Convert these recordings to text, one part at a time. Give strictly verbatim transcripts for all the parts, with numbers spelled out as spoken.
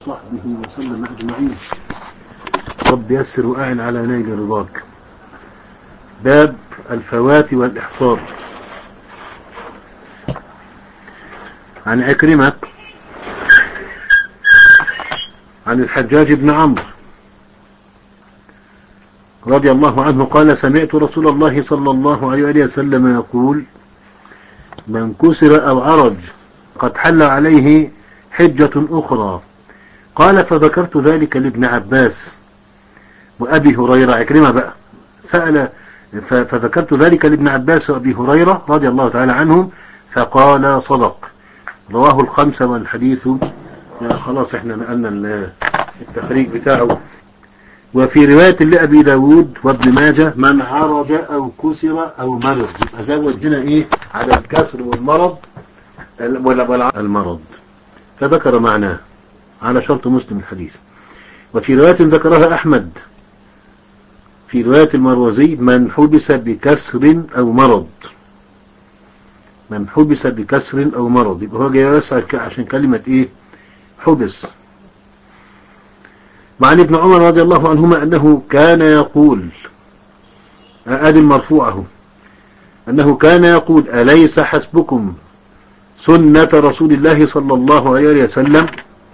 صحبه وسلم أجمعين. رب يسر وأعن على نيل رضاك. باب الفوات والإحصار. عن عكرمة عن الحجاج بن عمرو رضي الله عنه قال: سمعت رسول الله صلى الله عليه وسلم يقول: من كسر أو عرج قد حل عليه حجة أخرى. قال: فذكرت ذلك لابن عباس وأبي هريرة. عكرمة بقى سأل فذكرت ذلك لابن عباس وأبي هريرة رضي الله تعالى عنهم فقال: صدق. رواه الخمسة. والحديث خلاص احنا نقلنا التخريج بتاعه. وفي رواية لأبي داود وابن ماجه: من عرج أو كسر أو مرض. يبقى زود هنا ايه على الكسر والمرض المرض، فذكر معناه على شرط مسلم الحديث. وفي رواية ذكرها أحمد في رواية المروزي: من حبس بكسر أو مرض. من حبس بكسر أو مرض، يبقى هو جاي يسأل عشان كلمة ايه حبس. وعن ابن عمر رضي الله عنهما أنه كان يقول، آدي المرفوعه، أنه كان يقول: أليس حسبكم سنة رسول الله صلى الله عليه وسلم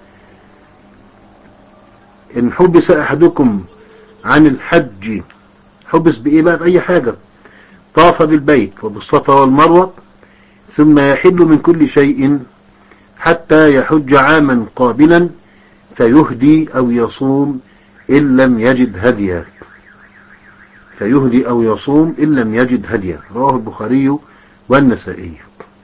إن حبس أحدكم عن الحج، حبس بإيه بقى؟ بأي حاجة، طاف بالبيت وبالصفا والمروة ثم يحل من كل شيء حتى يحج عاما قابلا فيهدي أو يصوم إن لم يجد هديا. فيهدي أو يصوم إن لم يجد هديا. رواه البخاري والنسائي.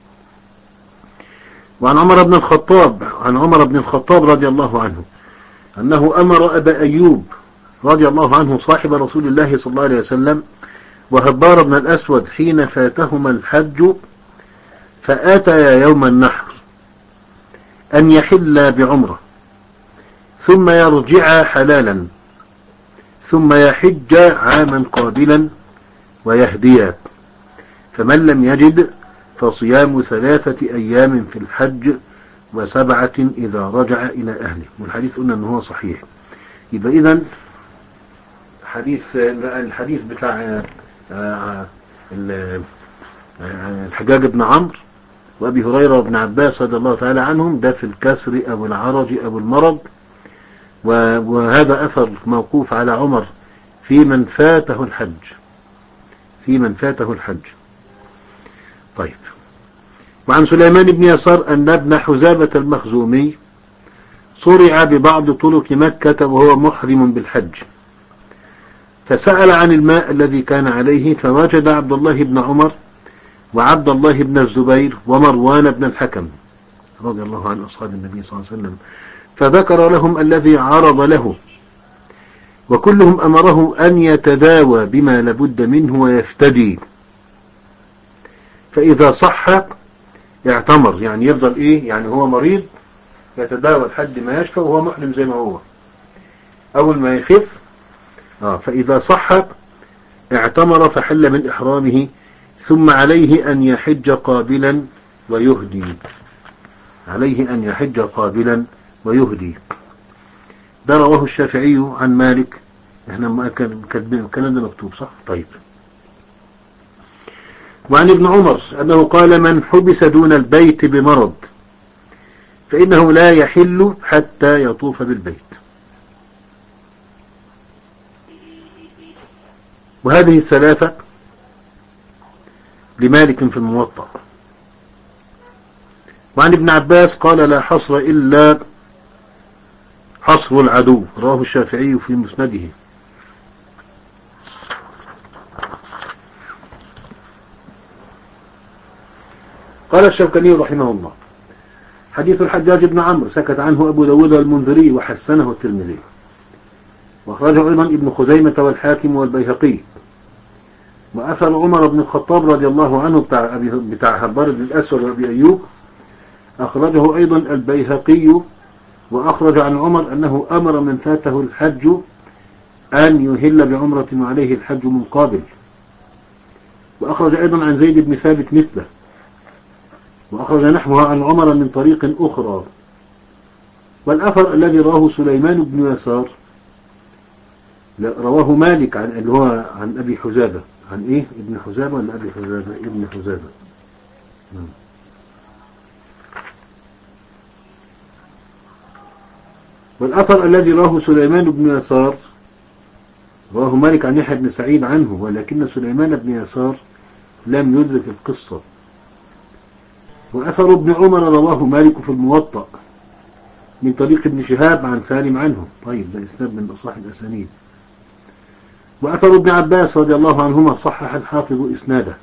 وعن عمر بن الخطاب عن عمر بن الخطاب رضي الله عنه أنه أمر أبا أيوب رضي الله عنه صاحب رسول الله صلى الله عليه وسلم وهبار بن الأسود حين فاتهما الحج فآتيا يوم النحر أن يحل بعمرة ثم يرجع حلالا ثم يحج عاما قابلا ويهديا. فمن لم يجد فصيام ثلاثة أيام في الحج وسبعة إذا رجع إلى أهله. والحديث قلنا أنه هو صحيح. يبقى إذن حديث الحديث بتاع الحجاج بن عمرو وأبي هريرة وابن عباس رضي الله تعالى عنهم ده في الكسر أو العرج أو المرض. وهذا أثر موقوف على عمر في من فاته الحج في من فاته الحج. طيب. وعن سليمان بن يسار أن ابن حزابة المخزومي صرع ببعض طرق مكة وهو محرم بالحج، فسأل عن الماء الذي كان عليه فوجد عبد الله بن عمر وعبد الله بن الزبير ومروان بن الحكم رضي الله عن أصحاب النبي صلى الله عليه وسلم، فذكر لهم الذي عرض له، وكلهم أمره أن يتداوى بما لابد منه ويفتدي، فإذا صح يعتمر، يعني يفضل إيه، يعني هو مريض يتداوى لحد ما يشفى وهو محرم زي ما هو، أول ما يخف آه فإذا صح اعتمر فحل من إحرامه، ثم عليه أن يحج قابلا ويهدي عليه أن يحج قابلا ويهدي. ده رواه الشافعي عن مالك. احنا ما كاتبين الكلام ده مكتوب صح؟ طيب. وعن ابن عمر أنه قال: من حبس دون البيت بمرض فإنه لا يحل حتى يطوف بالبيت. وهذه الثلاثة لمالك في الموطأ. وعن ابن عباس قال: لا حصر إلا حصر العدو. رواه الشافعي في مسنده. قال الشوكاني رحمه الله: حديث الحجاج بن عمرو سكت عنه أبو داود والمنذري وحسنه الترمذي، واخرجه أيضا ابن خزيمة والحاكم والبيهقي. وأثر عمر بن الخطاب رضي الله عنه بتاع, بتاع هبار بن الأسود وأبي أيوب أخرجه أيضا البيهقي، وأخرج عن عمر أنه أمر من فاته الحج أن يهل بعمرة وعليه الحج من قابل. وأخرج أيضا عن زيد بن ثابت مثله، وأخرج نحوها عن عمر من طريق أخرى. والأثر الذي رواه سليمان بن يسار رواه مالك عن اللي هو عن أبي حذافة. عن إيه؟ ابن حذافة ولا أبي حذافة؟ ابن حذافة. والأثر الذي رواه سليمان بن يسار رواه مالك عن يحيى بن سعيد عنه، ولكن سليمان بن يسار لم يدرك القصة. وأثر ابن عمر رواه مالك في الموطأ من طريق ابن شهاب عن سالم عنه. طيب ده إسناد من أصح الأسانيد. وأثر ابن عباس رضي الله عنهما صحح الحافظ إسناده.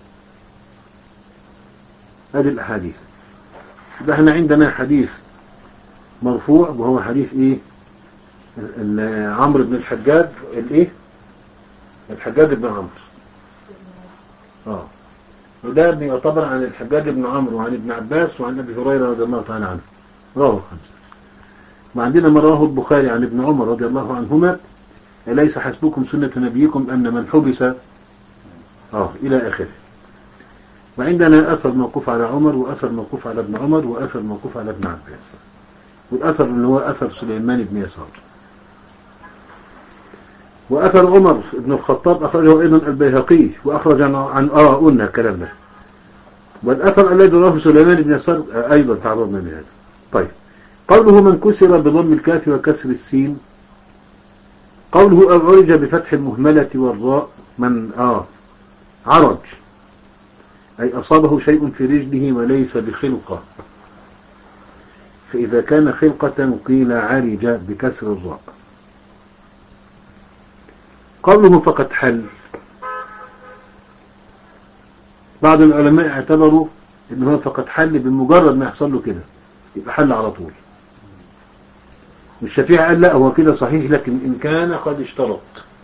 هذه الأحاديث. ده احنا عندنا حديث مرفوع وهو حديث إيه؟ عمرو بن الحجاج الإيه؟ الحجاج بن عمرو. آه وده يعتبر عن الحجاج بن عمرو وعن ابن عباس وعن أبي هريرة رضي الله تعالى عنه. رواه خمسة. وعندنا ما رواه البخاري عن ابن عمر رضي الله عنهما: أليس حسبكم سنة نبيكم أن من حبس آه إلى آخره. وعندنا أثر موقوف على عمر، وأثر موقوف على ابن عمر، وأثر موقوف على ابن عباس. والأثر اللي هو أثر سليمان بن يسار. وأثر عمر بن الخطاب أخرجه أيضا البيهقي، وأخرج عن, عن آه قلنا الكلام ده. والأثر الذي رواه سليمان بن يسار أيضا تعرضنا لهذا. طيب قوله من كسر بضم الكاف وكسر السين، قوله أو عرج بفتح المهملة والراء من آه عرج أي أصابه شيء في رجله وليس بخلقة، فإذا كان خلقة قيل عرج بكسر الراء. قوله فقد حل، بعض العلماء اعتبروا انه فقد حل بمجرد ما يحصل له كده يبقى حل على طول. والشافعي قال لا هو كده صحيح، لكن إن كان قد اشترط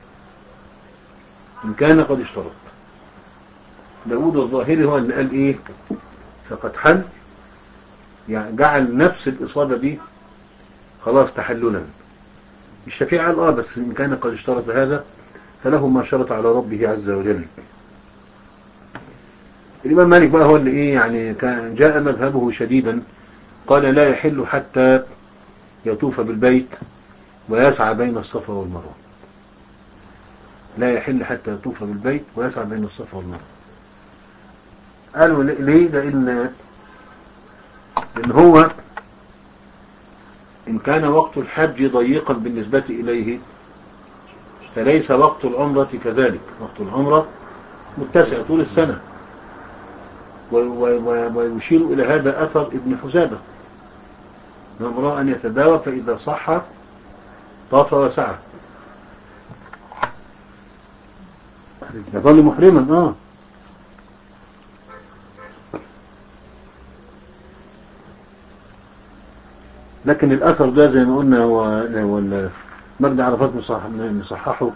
إن كان قد اشترط داود الظاهري هو اللي قال إيه فقد حل، يعني جعل نفس الإصابة دي خلاص تحللا. الشافعي قال آه بس إن كان قد اشترط هذا فله ما شرط على ربه عز وجل. الإمام مالك بقى هو اللي إيه يعني كان جاء مذهبه شديدا، قال لا يحل حتى يطوف بالبيت ويسعى بين الصفا والمروة. لا يحل حتى يطوف بالبيت ويسعى بين الصفا والمروة. قالوا ليه؟ لأن إن هو إن كان وقت الحج ضيقا بالنسبة إليه فليس وقت العمرة كذلك. وقت العمرة متسع طول السنة، ويشير إلى هذا أثر ابن حذافة نمر أن يتداوى فإذا صح طاف وسعى يظل محرما. آه لكن الأثر ده زي ما قلنا هو هو مجد عرفات مصححه،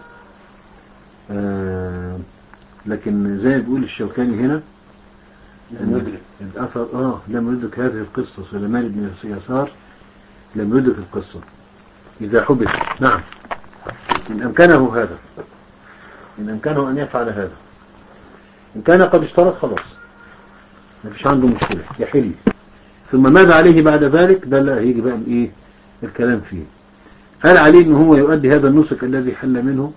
آه لكن زي ما بيقول الشوكاني هنا الأثر آه لم يدرك هذه القصة. سليمان بن يسار لم يدرك القصة إذا حبس. نعم إن أمكنه هذا، إن أمكنه أن يفعل هذا. إن كان قد اشترط خلاص ما فيش عنده مشكلة يحل. ثم ماذا عليه بعد ذلك؟ ده لا هيجي بقى إيه الكلام فيه. هل عليه إن هو يؤدي هذا النسك الذي حل منه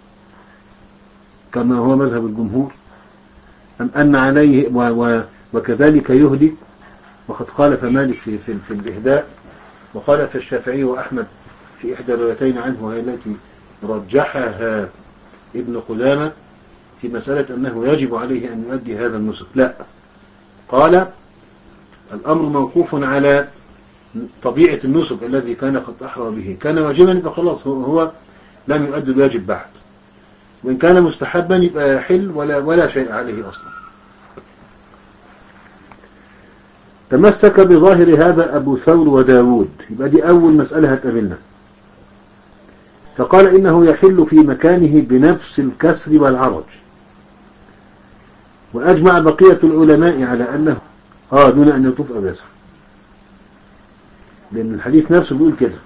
كما هو مذهب الجمهور، أم أن عليه و و وكذلك يهدي؟ وقد قال فمالك في, في, في الإهداء، وقال في الشافعي وأحمد في إحدى الروايتين عنه وهي التي رجحها ابن قدامة في مسألة أنه يجب عليه أن يؤدي هذا النسك. لا، قال الأمر موقوف على طبيعة النسك الذي كان قد أحرى به. كان واجبا يبقى خلاص هو, هو لم يؤدي الواجب بعد، وإن كان مستحبا يبقى يحل ولا, ولا شيء عليه أصلا. تمسك بظاهر هذا أبو ثور وداود. يبقى دي أول مسألة هتقابلنا. فقال إنه يحل في مكانه بنفس الكسر والعرج. وأجمع بقية العلماء على أنه آه دون أن يطوف أو يسعى، لأن الحديث نفسه بيقول كده.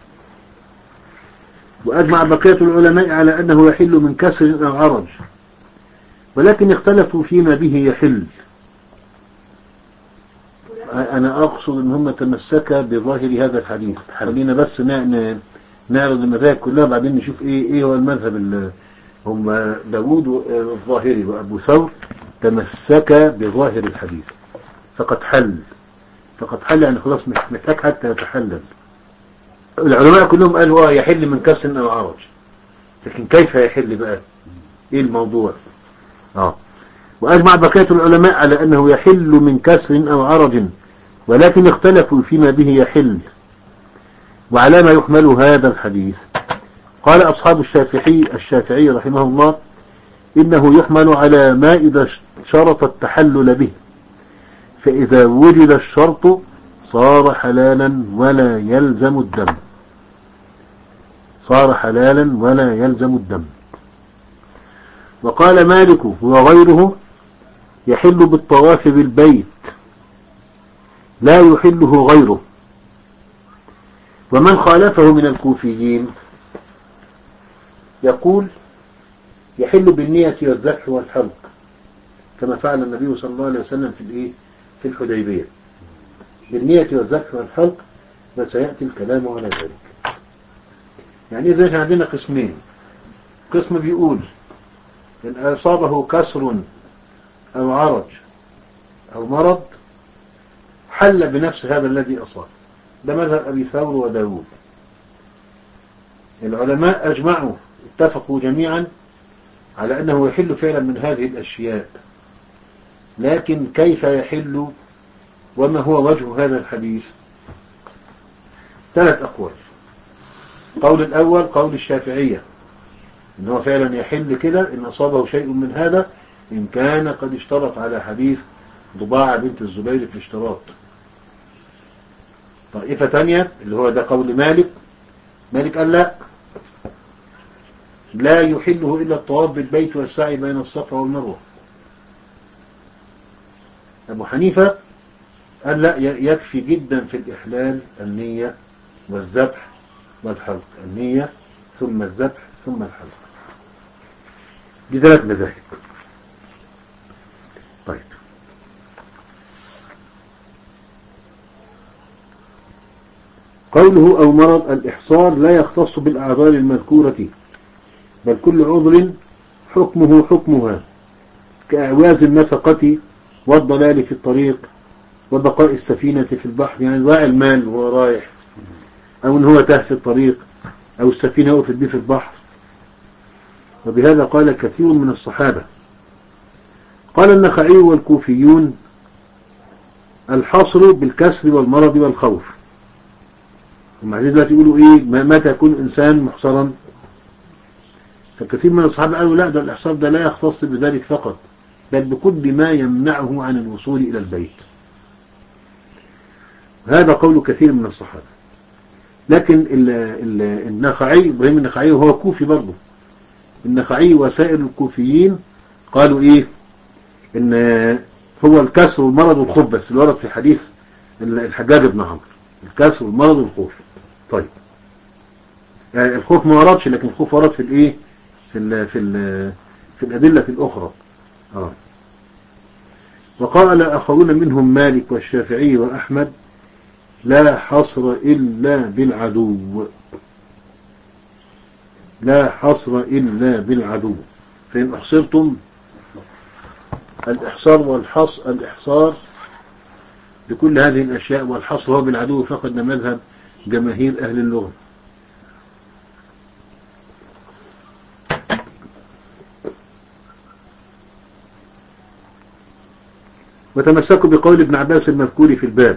وأجمع بقية العلماء على أنه يحل من كسر أو عرج، ولكن اختلفوا فيما به يحل. أنا أقصد أن هم تمسك بظاهر هذا الحديث. خلينا بس نعرض المذاهب كلها بعدين نشوف إيه إيه هو المذهب اللي هم داود الظاهري وأبو ثور تمسك بظاهر الحديث فقد حل فقد حل يعني خلاص مش محتاج حتى يتحلل. العلماء كلهم قالوا اه يحل من كسر أو عرج، لكن كيف يحل بقى؟ ايه الموضوع؟ اه وأجمع بقية العلماء على أنه يحل من كسر أو عرج، ولكن اختلفوا فيما به يحل وعلى ما يحمل هذا الحديث. قال أصحاب الشافعي الشافعي رحمه الله إنه يحمل على ما إذا شرط التحلل به، فإذا وجد الشرط صار حلالا ولا يلزم الدم صار حلالا ولا يلزم الدم. وقال مالك وغيره يحل بالطواف بالبيت لا يحله غيره. ومن خالفه من الكوفيين يقول يحل بالنية والذبح والحلق كما فعل النبي صلى الله عليه وسلم في الايه في الحديبية بالنية والذبح والحلق، وسيأتي الكلام على ذلك. يعني إذا احنا عندنا قسمين، قسم بيقول إن أصابه كسر أو عرج أو مرض حل بنفس هذا الذي أصاب، ده مذهب أبي ثور وداود. العلماء أجمعوا اتفقوا جميعا على أنه يحل فعلا من هذه الأشياء، لكن كيف يحل وما هو وجه هذا الحديث؟ ثلاث أقوال. قول الأول قول الشافعية إن هو فعلا يحل كده إن أصابه شيء من هذا إن كان قد اشترط على حديث ضباعة بنت الزبير في الاشتراط. طائفة ثانية اللي هو ده قول مالك مالك قال لا لا يحله إلا الطواف بالبيت والسعي بين الصفا والمروة. أبو حنيفة قال لا يكفي جدا في الإحلال النية والذبح والحلق، النية ثم الذبح ثم الحلق. دي ثلاث مذاهب. طيب قوله أو مرض الإحصار لا يختص بالأعذار المذكورة، بل كل عذر حكمه حكمها كأعواز النفقة والضلال في الطريق وبقاء السفينة في البحر، يعني ضاع المال وهو رايح، أو إن هو تاه في الطريق، أو السفينة وقفت بيه في البحر. وبهذا قال كثير من الصحابة. قال النخعي والكوفيون الحصر بالكسر والمرض والخوف. هم عايزين دلوقتي يقولوا إيه متى يكون إنسان محصرا؟ فكثير من الصحابة قالوا لا، ده الإحصار ده لا يختص بذلك فقط، بل بكل ما يمنعه عن الوصول إلى البيت. هذا قول كثير من الصحابة. لكن النخعي إبراهيم النخعي وهو كوفي برضه، النخعي وسائر الكوفيين قالوا إيه إن هو الكسر والمرض والخوف بس اللي ورد في حديث الحجاج بن عمرو، الكسر والمرض والخوف. طيب يعني الخوف ما وردش، لكن الخوف ورد في الايه في ال في ال في الأدلة الأخرى. آه. وقال آخرون منهم مالك والشافعي وأحمد لا حصر إلا بالعدو، لا حصر إلا بالعدو، فإن أحصرتم الإحصار والحصر الإحصار لكل هذه الأشياء والحصر هو بالعدو فقد مذهب جماهير أهل اللغة. وتمسكوا بقول ابن عباس المذكور في الباب.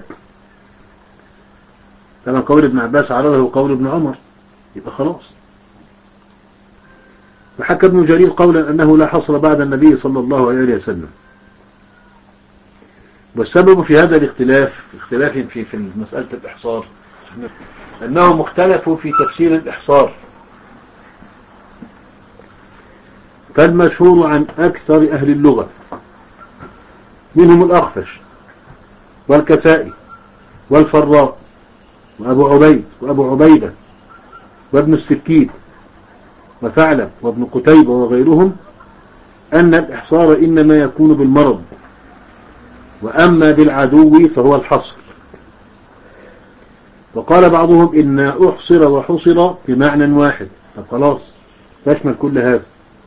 طبعا قول ابن عباس عرضه قول ابن عمر، يبقى خلاص. وحكى ابن جرير قولا أنه لا حصر بعد النبي صلى الله عليه وسلم. والسبب في هذا الاختلاف اختلاف في في مسألة الإحصار أنهم اختلفوا في تفسير الإحصار. فالمشهور عن أكثر أهل اللغة منهم الأخفش والكسائي والفراء وأبو عبيد وأبو عبيدة وابن السكين وثعلب وابن قتيبة وغيرهم أن الإحصار إنما يكون بالمرض وأما بالعدو فهو الحصر. وقال بعضهم إن أحصر وحصر بمعنى واحد. طب خلاص تشمل كل هذا،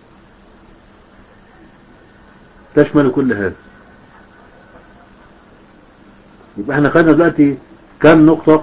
تشمل كل هذا. يبقى احنا خدنا دلوقتي كم نقطة؟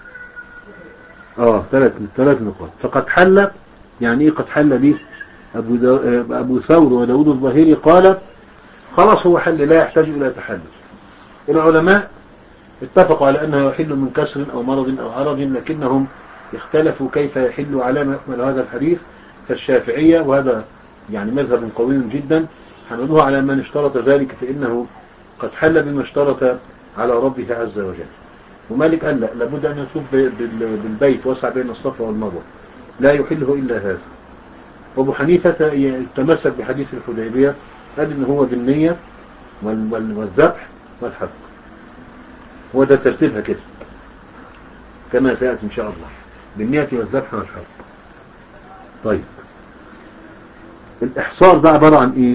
اه ثلاث ثلاث نقاط. فقد حل، يعني ايه قد حل دي؟ ابو, أبو ثور وداود الظاهري قال خلاص هو حل لا يحتاج الى تحلل. العلماء اتفقوا على انه يحل من كسر او مرض او عرض، لكنهم اختلفوا كيف يحل على ما يحمل هذا الحديث. فالشافعية، وهذا يعني مذهب قوي جدا، حملوه على من اشترط ذلك فإنه قد حل بما اشترط على ربه عز وجل. ومالك قال لا، لابد أن يطوف بالبيت وسع بين الصفا والمروة، لا يحله إلا هذا. وابو حنيفة تمسك بحديث الحديبية، قال إن هو بالنية والذبح والحلق. هو ده ترتيبها كده كما سيأتي إن شاء الله، بالنية والذبح والحلق. طيب الإحصار ده عبارة عن إيه؟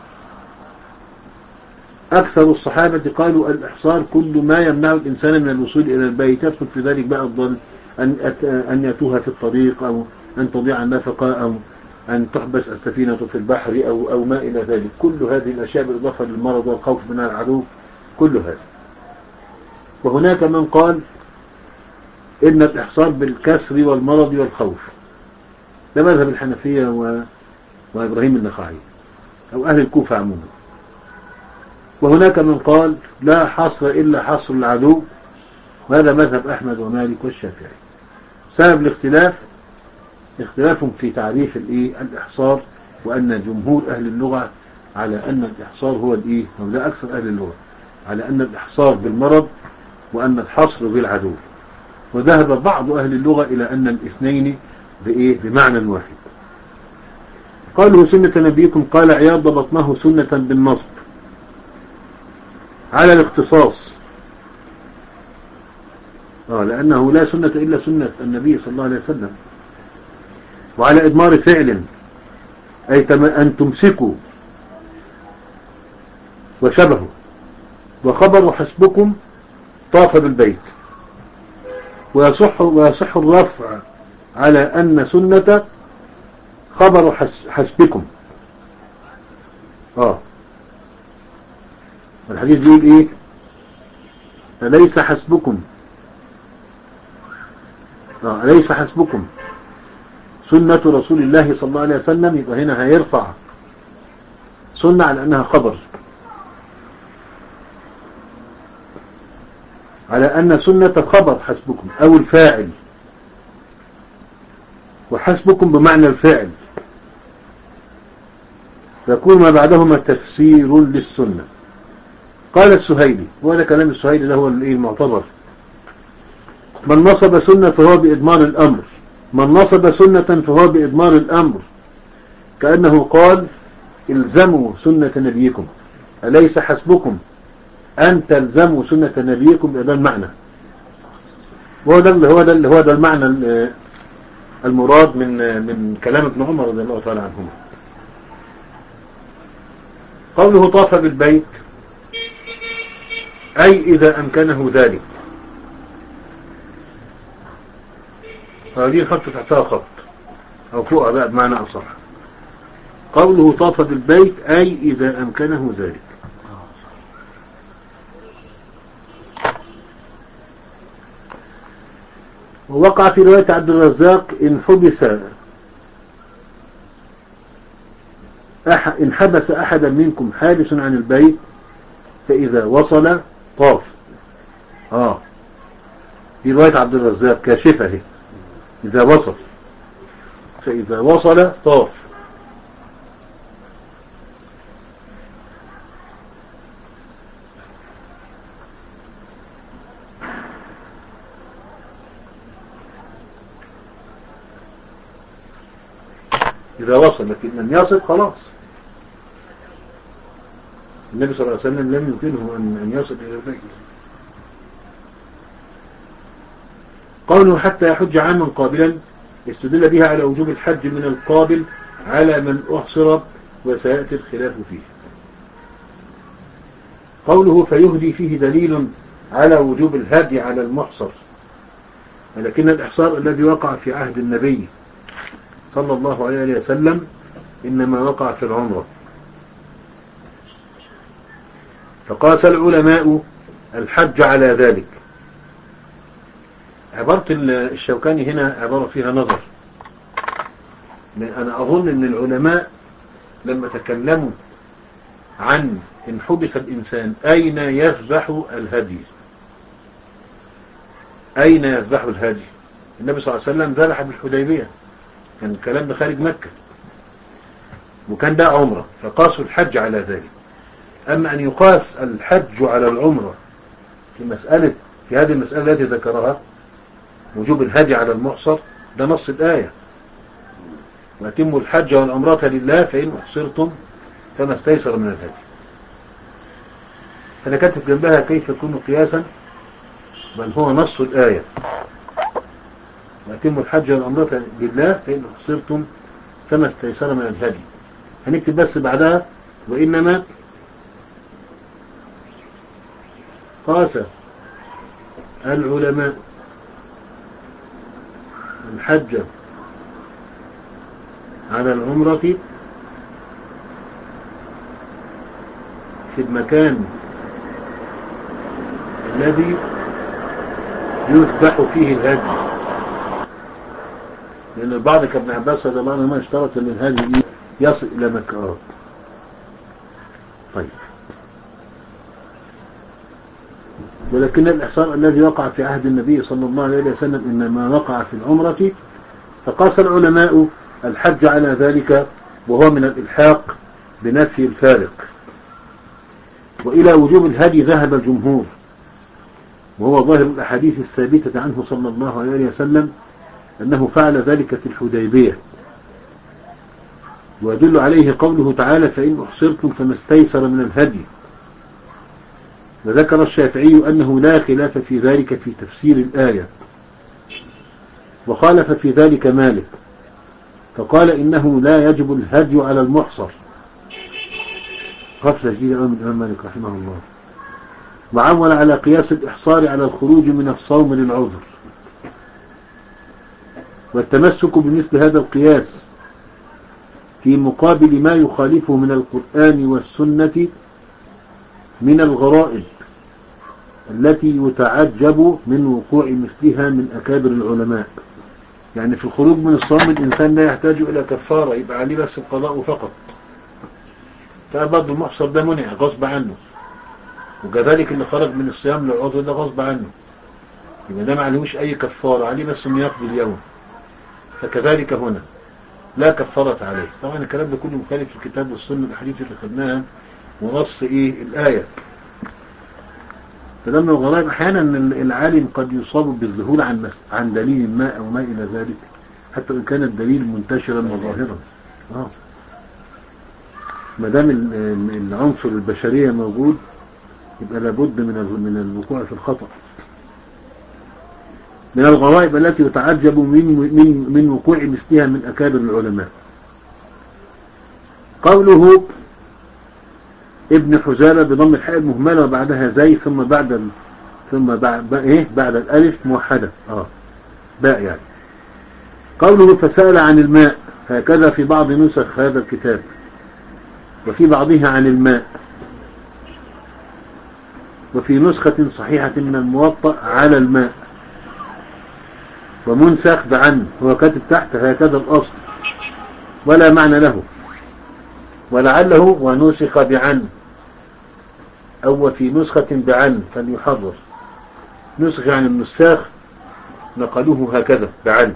أكثر الصحابة قالوا الإحصار كل ما يمنع الإنسان من الوصول إلى البيت، يدخل في ذلك بقى الظن أن أن يتوه في الطريق، أو أن تضيع النفقة، أو أن تحبس السفينة في البحر، أو أو ما إلى ذلك. كل هذه الأشياء بالإضافة للمرض والخوف من العدو، كل هذا. وهناك من قال إن الإحصار بالكسر والمرض والخوف. ده مذهب الحنفية و... وإبراهيم النخعي أو أهل الكوفة عموما. وهناك من قال لا حصر إلا حصر العدو، وهذا مذهب أحمد ومالك والشافعي. سبب الاختلاف اختلافهم في تعريف الإيه الإحصار، وأن جمهور أهل اللغة على أن الإحصار هو الإيه، وده أكثر أهل اللغة على أن الإحصار بالمرض وأن الحصر بالعدو. وذهب بعض أهل اللغة إلى أن الاثنين بإيه بمعنى واحد. قالوا سنة نبيكم، قال عياض ضبطناه سنة بالنصب على الاختصاص، آه لأنه لا سنة إلا سنة النبي صلى الله عليه وسلم. وعلى إضمار فعل، أي أن تمسكوا وشبهه. وخبر حسبكم طاف بالبيت. ويصح, ويصح الرفع على أن سنة خبر حسبكم. آه الحديث بيقول إيه؟ أليس حسبكم آه أليس حسبكم سنة رسول الله صلى الله عليه وسلم. يبقى هنا هيرفع سنة على أنها خبر، على أن سنة خبر حسبكم أو الفاعل، وحسبكم بمعنى الفاعل، يكون ما بعدهما تفسير للسنة. قال السهيلي، وهذا كلام السهيلي ده هو المعتبر، من نصب سنة فهو بإضمار الأمر، من نصب سنة فهو بإضمار الأمر، كأنه قال الزموا سنة نبيكم، أليس حسبكم أن تلزموا سنة نبيكم. بهذا المعنى، وهو ده اللي هو ده اللي هو ده المعنى المراد من من كلام ابن عمر رضي الله تعالى عنهما. قوله طاف بالبيت أي إذا أمكنه ذلك. هذه نحط تحتها خط أو فوقها بقى بمعنى أصح. قوله طاف بالبيت أي إذا أمكنه ذلك. ووقع في رواية عبد الرزاق إن حبس أح إن حبس أحدا منكم حابس عن البيت فإذا وصل طاف. آه في رواية عبد الرزاق كاشفة، إذا وصل، فإذا وصل طاف. إذا وصل، لكن من يصل خلاص. النبي صلى الله عليه وسلم لم يمكنه أن يصل إلى البيت. قوله حتى يحج عاما قابلا استدل بها على وجوب الحج من القابل على من أحصر، وسيأتي الخلاف فيه. قوله فيهدي فيه دليل على وجوب الهدي على المحصر، ولكن الإحصار الذي وقع في عهد النبي صلى الله عليه وسلم إنما وقع في العمرة. فقاس العلماء الحج على ذلك. عبارة الشوكاني هنا عبارة فيها نظر. أنا أظن أن العلماء لما تكلموا عن إن حبس الإنسان أين يذبح الهدي، أين يذبح الهدي، النبي صلى الله عليه وسلم ذبح بالحديبية، كان الكلام ده خارج مكة وكان ده عمرة، فقاسوا الحج على ذلك. أما أن يقاس الحج على العمرة في مسألة في هذه المسألة التي ذكرها وجوب الهدي على المحصر، ده نص الآية: وأتموا الحج والعمرة لله فإن أحصرتم فما استيسر من الهدي. فأنا كاتب جنبها كيف يكون قياسا، بل هو نص الآية: وأتموا الحج والعمرة لله فإن أحصرتم فما استيسر من الهدي. هنكتب بس بعدها: وإنما قاس العلماء الحج على العمرة في المكان الذي يذبح فيه الهدي، لأن البعض كابن عباس رضي الله عنهما اشترط أن الهدي يصل إلى مكة. طيب، ولكن الإحصار الذي وقع في عهد النبي صلى الله عليه وسلم إنما وقع في العمرة، فقاس العلماء الحج على ذلك، وهو من الإلحاق بنفي الفارق. وإلى وجوب الهدي ذهب الجمهور، وهو ظاهر الأحاديث الثابتة عنه صلى الله عليه وسلم أنه فعل ذلك في الحديبية، ويدل عليه قوله تعالى: فإن أحصرتم فما استيسر من الهدي. وذكر الشافعي أنه لا خلاف في ذلك في تفسير الآية، وخالف في ذلك مالك فقال إنه لا يجب الهدي على المحصر. غفلة جديدة من الإمام مالك رحمه الله. وعول على قياس الإحصار على الخروج من الصوم للعذر، والتمسك بمثل هذا القياس في مقابل ما يخالفه من القرآن والسنة من الغرائب التي يتعجب من وقوع مثلها من أكابر العلماء. يعني في الخروج من الصوم الإنسان لا يحتاج إلى كفارة، يبقى عليه بس القضاء فقط، فبرضه المحصر ده منع غصب عنه، وكذلك اللي خرج من الصيام للعذر ده غصب عنه، يبقى ده ما عليهوش أي كفارة، عليه بس انه يقضي اليوم. فكذلك هنا لا كفارة عليه. طبعا الكلام ده كله مخالف في الكتاب والسنة الحديث اللي خدناها ونص إيه الآية. فلما الغرائب أحيانا العالم قد يصاب بالذهول عن مس... عن دليل ما أو ما إلى ذلك، حتى إن كان الدليل منتشرا وظاهرا. آه. ما دام العنصر البشرية موجود يبقى لابد من من الوقوع في الخطأ. من الغرائب التي يتعجب من من من وقوع مثلها من أكابر العلماء قوله ابن حزالة بضم الحاء المهملة وبعدها زي ثم بعد ال... ثم بعد ايه بعد الالف موحدة اه باء يعني. قوله فسأل عن الماء، هكذا في بعض نسخ هذا الكتاب، وفي بعضها عن الماء، وفي نسخة صحيحة من الموطأ على الماء، ومنسخ بعن، هو كاتب تحت هكذا الأصل ولا معنى له، ولعله ونسخ بعن أو في نسخة بعن فليحرر. نسخ عن النساخ نقلوه هكذا بعن.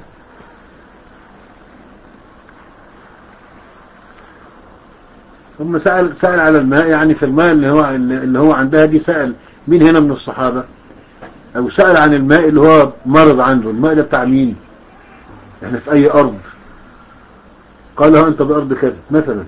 ثم سأل سأل على الماء، يعني في الماء اللي هو اللي هو عندها دي، سأل مين هنا من الصحابة؟ أو سأل عن الماء اللي هو مرض عنده، الماء ده بتاع مين؟ احنا في أي أرض؟ قال له أنت بأرض كذا مثلا.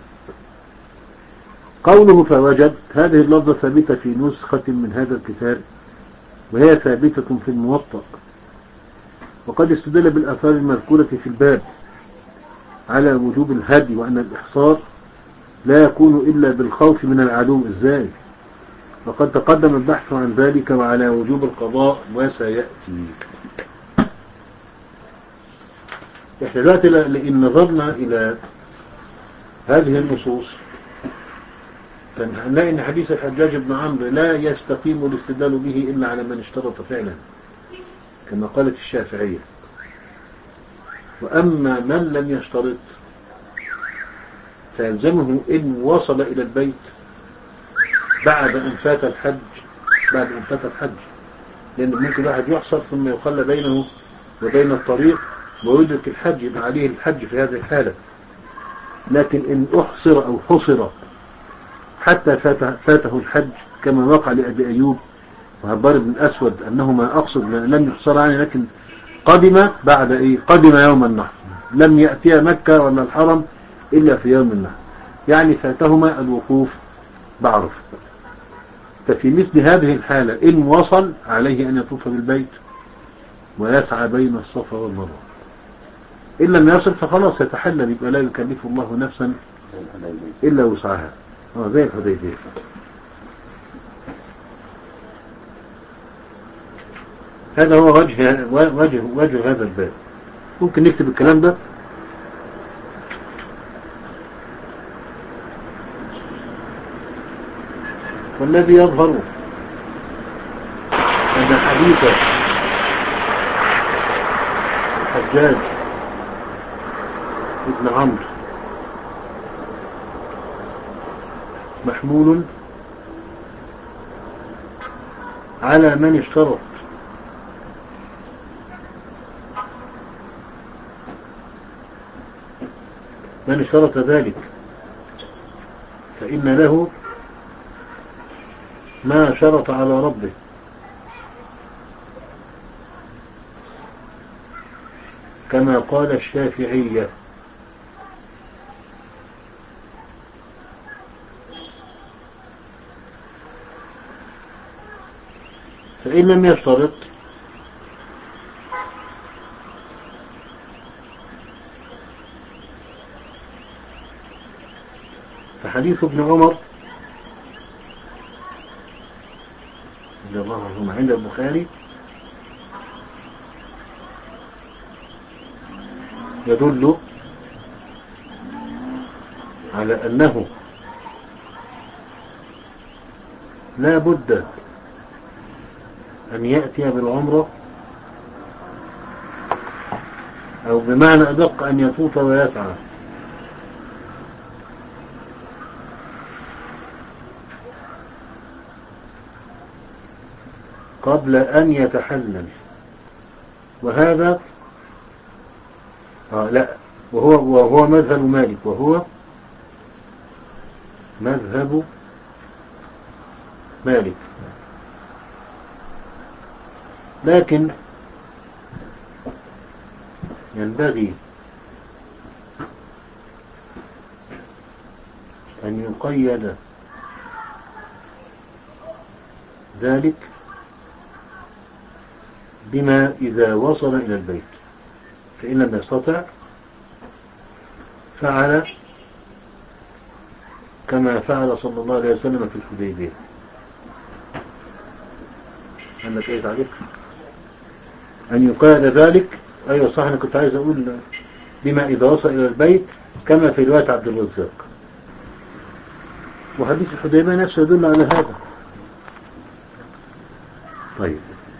قوله فوجد، هذه اللفظة ثابتة في نسخة من هذا الكتاب، وهي ثابتة في الموطأ، وقد استدل بالآثار المذكورة في الباب على وجوب الهدي، وأن الإحصار لا يكون إلا بالخوف من العدو. إزاي؟ وقد تقدم البحث عن ذلك وعلى وجوب القضاء وسيأتي. احنا دلوقتي لإن نظرنا إلى هذه النصوص فنلاقي أن حديث الحجاج بن عمرو لا يستقيم الاستدلال به إلا على من اشترط فعلا كما قالت الشافعية، وأما من لم يشترط فيلزمه إن وصل إلى البيت بعد أن فات الحج بعد أن فات الحج، لأن ممكن واحد يحصر ثم يخلى بينه وبين الطريق ويدرك الحج يبقى عليه الحج في هذه الحالة. لكن إن أحصر أو حصر حتى فاته الحج كما وقع لأبي أيوب وعبار بن الأسود أنهما أقصد لم يحصر عنه لكن قدم بعد إيه قدم يوم النحر، لم يأتي مكة ولا الحرم إلا في يوم النحر، يعني فاتهما الوقوف بعرفة. ففي مثل هذه الحالة إن وصل عليه أن يطوف بالبيت ويسعى بين الصفا والمروة. إن لم يصل فخلاص يتحلل، يبقى لا يكلف الله نفسا إلا وسعها اه زي الحديبية. هذا هو وجه وجه وجه هذا الباب. ممكن نكتب الكلام ده. والذي يظهر أن حديث الحجاج ابن عمرو محمول على من اشترط، من اشترط ذلك فإن له ما شرط على ربه، كما قال الشافعية. فإن لم يشترط فحديث ابن عمر رضي الله عنهما عند البخاري يدل على أنه لا بد أن يأتي بالعمرة، أو بمعنى أدق أن يطوف ويسعى قبل أن يتحلل. وهذا آه لا وهو, وهو مذهب مالك، وهو مذهب مالك. لكن ينبغي أن يقيد ذلك بما إذا وصل إلى البيت، فإن لم يستطع فعل كما فعل صلى الله عليه وسلم في الحديبية. عندك أي تعليق؟ أن يقال ذلك أيوة صح، أنا كنت عايز أقول بما إذا وصل إلى البيت كما في رواية عبد الرزاق، وحديث الحديبية نفسه يدل على هذا. طيب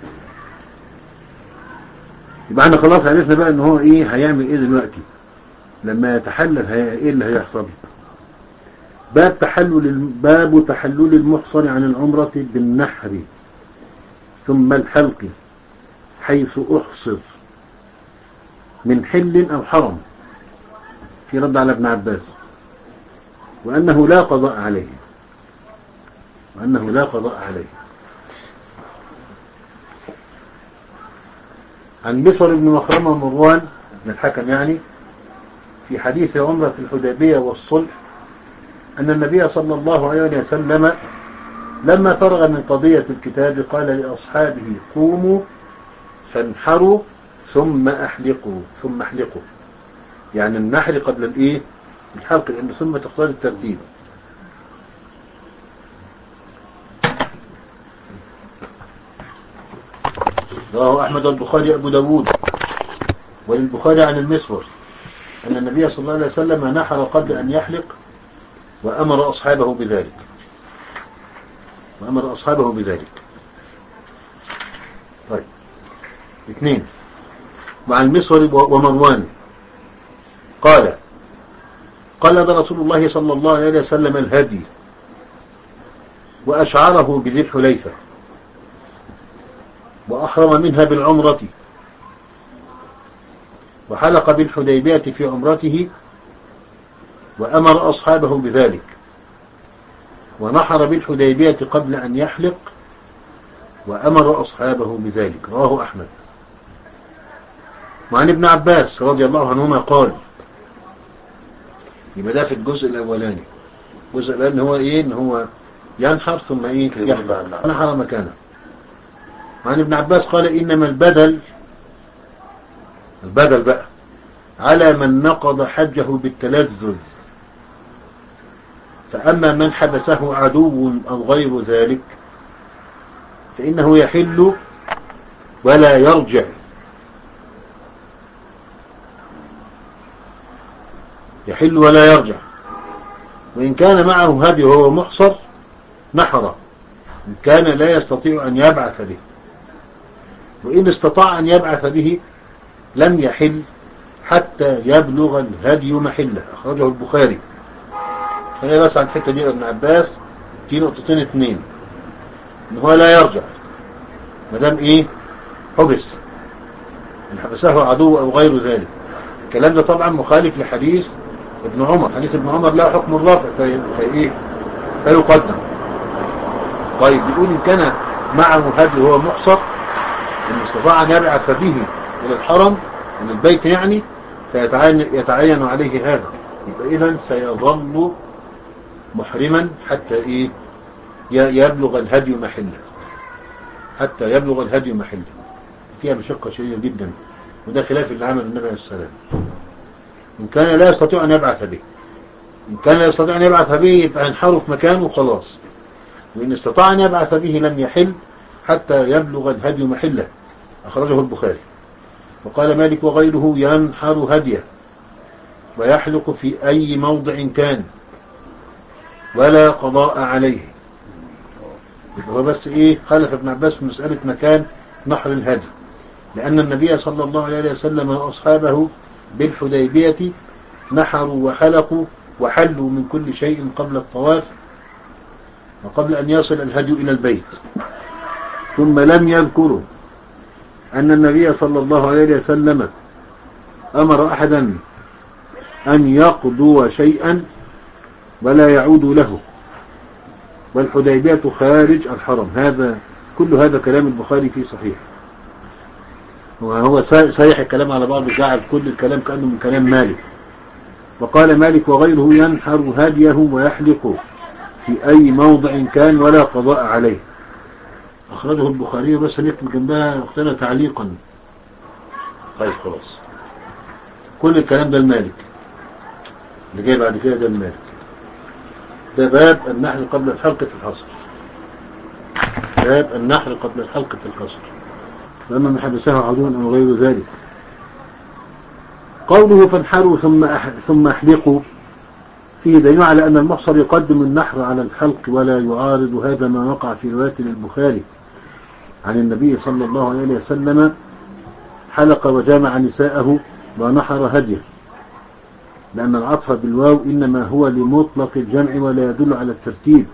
يبقى احنا خلاص عرفنا بقى ان هو ايه هيعمل ايه دلوقتي لما يتحلل، ايه اللي هيحصل. باب تحلل باب تحلل المحصن عن العمرة بالنحر ثم الحلق حيث احصر من حل او حرم، في رد على ابن عباس، وانه لا قضاء عليه وانه لا قضاء عليه عن بصر بن مخرمة مروان من الحكم يعني في حديث عمرة الحديبية والصلح أن النبي صلى الله عليه وسلم لما فرغ من قضية الكتاب قال لأصحابه قوموا فانحروا ثم أحلقوا ثم أحلقوا، يعني النحر قبل الإيه الحلق، لأن ثم تختار الترتيب. رواه أحمد والبخاري أبو داود. وللبخاري عن المسور أن النبي صلى الله عليه وسلم نحر قبل أن يحلق وأمر أصحابه بذلك وأمر أصحابه بذلك طيب اثنين. مع المسور ومروان قال قلد رسول الله صلى الله عليه وسلم الهدي وأشعره بذي الحليفة وأحرم منها بالعمرة وحلق بالحديبية في عمرته وأمر أصحابه بذلك ونحر بالحديبية قبل أن يحلق وأمر أصحابه بذلك. رواه أحمد. وعن ابن عباس رضي الله عنهما قال يبقى ده في الجزء الأولاني. الجزء الأولاني هو إيه؟ إن هو ينحر ثم إيه يحلق نحر مكانه. وعن ابن عباس قال إنما البدل البدل بقى على من نقض حجه بالتلذذ، فأما من حبسه عدو أو غير ذلك فإنه يحل ولا يرجع يحل ولا يرجع وإن كان معه هدي وهو محصر نحر إن كان لا يستطيع أن يبعث به، وإن استطاع أن يبعث به لم يحل حتى يبلغ الهدي محله. أخرجه البخاري. خلينا بس عن الحتة دي ابن عباس في نقطتين اثنين إن هو لا يرجع مدام إيه حبس إن حبسه عدو أو غير ذلك. الكلام ده طبعا مخالف لحديث ابن عمر. حديث ابن عمر لا حكم الرافع في إيه فيقدم. طيب بيقول إن كان معه هدي وهو محصر إن استطاع أن يبعث به إلى الحرم من البيت يعني فيتعين يتعين عليه هذا، يبقى إذن سيظل محرما حتى إيه يبلغ الهدي محله حتى يبلغ الهدي محله. فيها مشقة شديدة جدا وده خلاف اللي عمل النبي عليه السلام. إن كان لا يستطيع أن يبعث به إن كان لا يستطيع أن يبعث به يبقى ينحره في مكانه وخلاص، وإن استطاع أن يبعث به لم يحل حتى يبلغ الهدي محله. أخرجه البخاري. وقال مالك وغيره ينحر هديه ويحلق في أي موضع كان ولا قضاء عليه. يبقى هو بس إيه خالف ابن عباس في مسألة مكان نحر الهدي، لأن النبي صلى الله عليه وسلم وأصحابه بالحديبية نحروا وحلقوا وحلوا من كل شيء قبل الطواف وقبل أن يصل الهدي إلى البيت. ثم لم يذكروا أن النبي صلى الله عليه وسلم أمر أحدا أن يقضوا شيئا ولا يعود له، والحديبية خارج الحرم. هذا كل هذا كلام البخاري في صحيح، وهو صحيح الكلام على بعض جعل كل الكلام كأنه من كلام مالك. وقال مالك وغيره ينحر هديه ويحلق في أي موضع كان ولا قضاء عليه. أخرجه البخاري. بس نكتب جنبها اختنا تعليقا. طيب خلاص كل الكلام ده المالك اللي جاي بعد كده ده المالك. ده باب النحر قبل الحلق في الحصر. باب النحر قبل الحلق في القصر. فأما من حبسه عدو أو غير ذلك. قوله فانحروا ثم ثم احلقوا فيه دليل على أن المحصر يقدم النحر على الحلق ولا يعارض هذا ما وقع في رواية البخاري عن النبي صلى الله عليه وسلم حلق وجامع نساءه ونحر هديه، لأن العطف بالواو إنما هو لمطلق الجمع ولا يدل على الترتيب.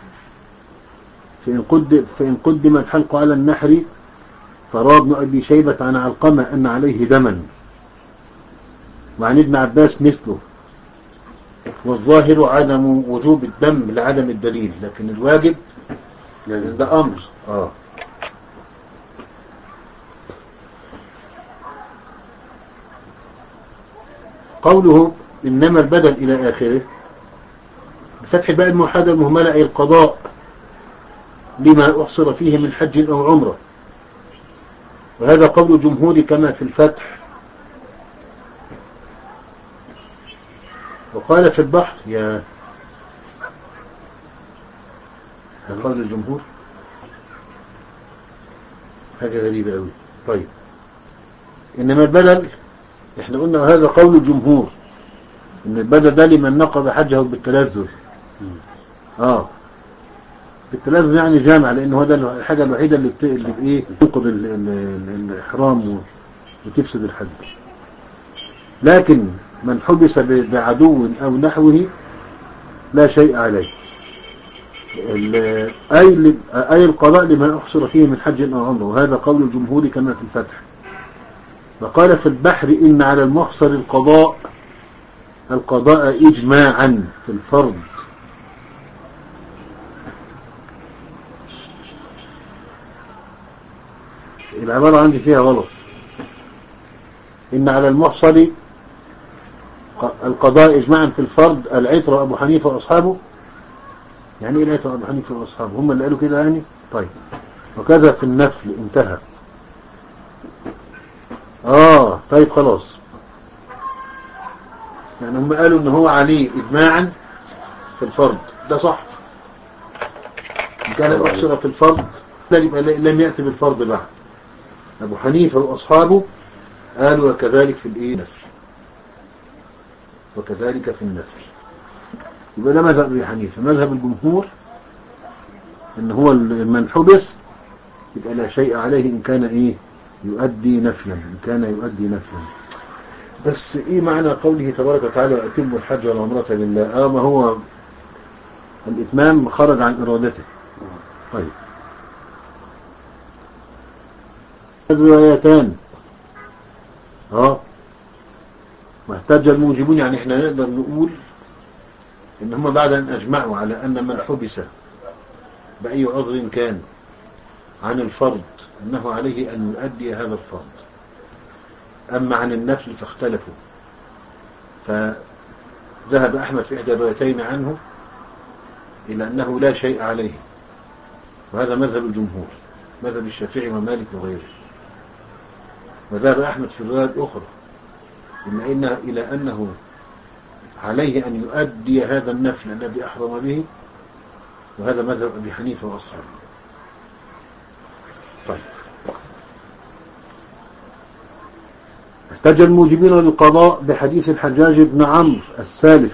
فإن قدم, فإن قدم الحلق على النحر فروى ابن أبي شيبة عن علقمة أن عليه دما، وعن ابن عباس مثله. والظاهر عدم وجوب الدم لعدم الدليل، لكن الواجب ده أمر. آه. قوله إنما البدل إلى آخره بفتح باء الموحدة المهملة أي القضاء لما أحصر فيه من حج أو عمرة، وهذا قول الجمهور كما في الفتح. وقال في البحر يا قول الجمهور حاجة غريبة أوي. طيب إنما البدل احنا قلنا هذا قول الجمهور إن البدل ده لمن نقض حجه بالتلذذ. اه بالتلذذ يعني جامع، لأنه هذا الحاجة الوحيدة اللي بت... اللي بإيه تنقض ال... ال... ال... الإحرام وتفسد الحج. لكن من حبس ب... بعدو أو نحوه لا شيء عليه. ال... أي ل... أي القضاء لما أحصر فيه من حج أو عمره، وهذا قول الجمهور كما في الفتح. وقال في البحر إن على المحصر القضاء القضاء إجماعا في الفرض. العبارة عندي فيها غلط. إن على المحصر القضاء إجماعا في الفرض العتر أبو حنيفة وأصحابه. يعني إيه العتر أبو حنيفة وأصحابه؟ هم اللي قالوا كده يعني. طيب وكذا في النفل انتهى. آه طيب خلاص، يعني هم قالوا إن هو عليه إجماعا في الفرض، ده صح. إن كان أحصر في الفرض لم يأتي بالفرض بعد. أبو حنيفة وأصحابه قالوا وكذلك في الإيه نفل، وكذلك في النفل. يبقى ده مذهب أبي حنيفة. مذهب الجمهور إن هو من حبس يبقى لا شيء عليه إن كان إيه يؤدي نفلا، إن كان يؤدي نفلا. بس إيه معنى قوله تبارك وتعالى وأتموا الحج والعمرة لله؟ آه ما هو الإتمام خرج عن إرادته. طيب الروايتان اه واحتج الموجبون، يعني احنا نقدر نقول ان هم بعد ان اجمعوا على ان من حبس بأي عذر كان عن الفرض انه عليه ان يؤدي هذا الفرض. اما عن النفل فاختلفوا، فذهب احمد في احدى الروايتين عنه الى انه لا شيء عليه، وهذا مذهب الجمهور، مذهب الشافعي ومالك وغيره. وذهب احمد في الرواية الاخرى إلا إن إلى أنه عليه أن يؤدي هذا النفل الذي أحرم به، وهذا مذهب أبي حنيفة وأصحابه. طيب احتج الموجبين للقضاء بحديث الحجاج بن عمرو السالف،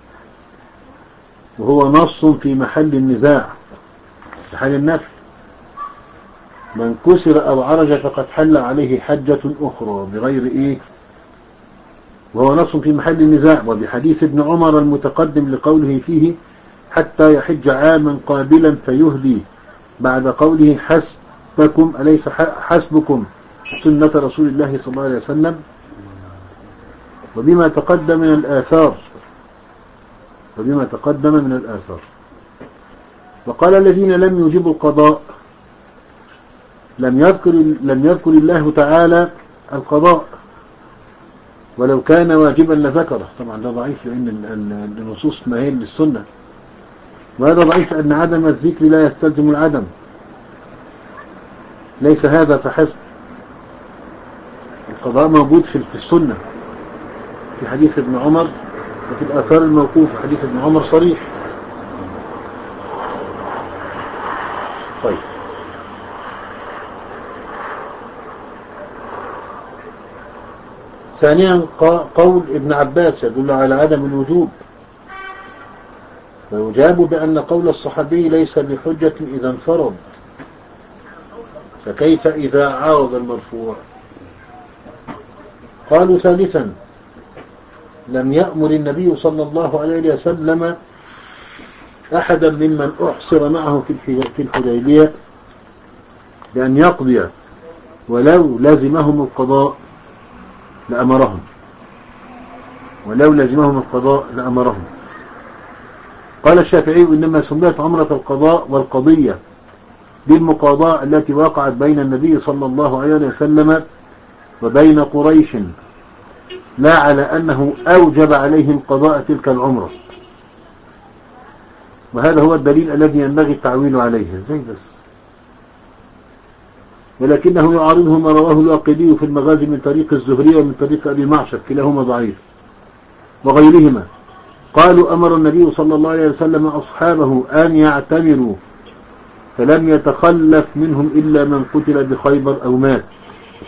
وهو نص في محل النزاع في حال النفل. من كسر أو عرج فقد حل عليه حجة أخرى بغير إيه، وهو نص في محل النزاع. وبحديث ابن عمر المتقدم لقوله فيه حتى يحج عاما قابلا فيهدي، بعد قوله حسبكم أليس حسبكم سنة رسول الله صلى الله عليه وسلم. وبما تقدم من الآثار وبما تقدم من الآثار وقال الذين لم يجيبوا القضاء لم يذكر لم يذكر الله تعالى القضاء، ولو كان واجبا لذكره. طبعا ده ضعيف لأن النصوص ما هي للسنة، وهذا ضعيف أن عدم الذكر لا يستلزم العدم. ليس هذا فحسب، القضاء موجود في السنة في حديث ابن عمر، وفي الآثار الموقوف في حديث ابن عمر صريح. طيب ثانيا قول ابن عباس يدل على عدم الوجوب، فيجاب بأن قول الصحابي ليس بحجة إذا انفرض، فكيف إذا عارض المرفوع؟ قالوا ثالثا لم يأمر النبي صلى الله عليه وسلم أحدا ممن أحصر معه في الحديبية بأن يقضي، ولو لازمهم القضاء لأمرهم ولو لازمهم القضاء لأمرهم. قال الشافعي إنما سميت عمرة القضاء والقضية بالمقاضاة التي وقعت بين النبي صلى الله عليه وسلم وبين قريش، لا على أنه أوجب عليهم قضاء تلك العمرة. وهذا هو الدليل الذي ينبغي التعويل عليه زي بس، ولكنه يعارضه ما رواه الواقدي في المغازي من طريق الزهري ومن طريق أبي معشر، كلاهما ضعيف، وغيرهما. قالوا أمر النبي صلى الله عليه وسلم أصحابه أن يعتمروا، فلم يتخلف منهم إلا من قتل بخيبر أو مات.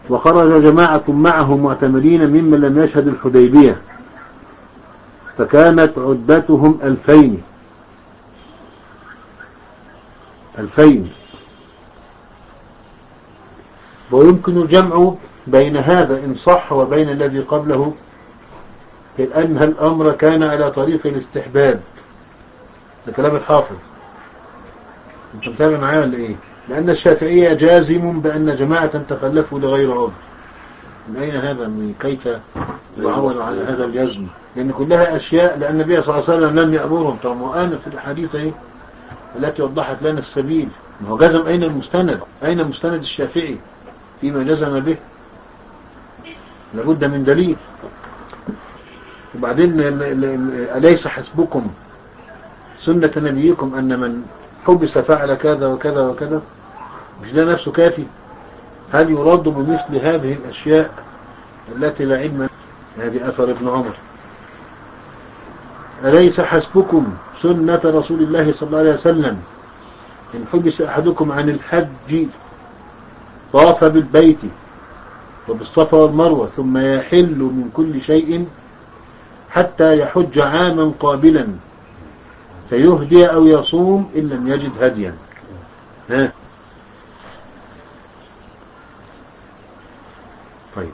وخرج جماعة معه معتمرين ممن لم يشهد الحديبية، فكانت عدتهم ألفين ألفين. ويمكن الجمع بين هذا إن صح وبين الذي قبله، في أن الأمر كان على طريق الاستحباب. ده كلام الحافظ، انت متابع معايا ولا ايه؟ لأن الشافعية جازم بأن جماعة تخلفوا لغير عذر. من أين هذا؟ من كيف يعول على هذا الجزم؟ لأن كلها أشياء، لأن النبي صلى الله عليه وسلم لم يأمرهم. طبعا وآن في الحديث ايه التي وضحت لنا السبيل. ما هو جزم، أين المستند؟ أين مستند الشافعي فيما جزم به؟ لابد من دليل. وبعدين أليس حسبكم سنة نبيكم أن من حبس فعل كذا وكذا وكذا؟ مش ده نفسه كافي؟ هل يرد بمثل هذه الأشياء التي لا علم؟ هذه أثر ابن عمر. أليس حسبكم سنة رسول الله صلى الله عليه وسلم إن حبس أحدكم عن الحج طاف بالبيت وبالصفا والمروة ثم يحل من كل شيء حتى يحج عاما قابلا فيهدي أو يصوم إن لم يجد هديا. ها طيب.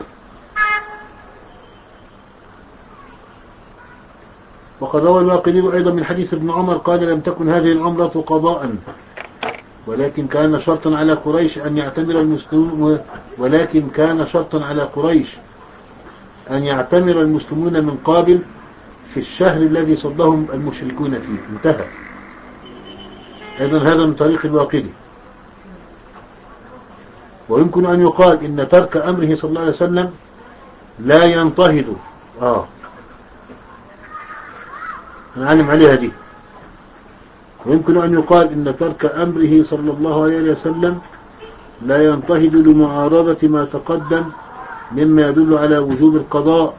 وقد روى الواقدي أيضا من حديث ابن عمر قال: لم تكن هذه العمرة قضاء، ولكن كان شرطا على قريش أن يعتمر المسلمون ولكن كان شرطا على قريش أن يعتمر المسلمون من قابل في الشهر الذي صدهم المشركون فيه. انتهى. أيضا هذا من طريق الواقدي. ويمكن أن يقال إن ترك أمره صلى الله عليه وسلم لا ينتهض. آه نعلم عليها دي. ويمكن أن يقال إن ترك أمره صلى الله عليه وسلم لا ينتهض لمعارضة ما تقدم مما يدل على وجوب القضاء،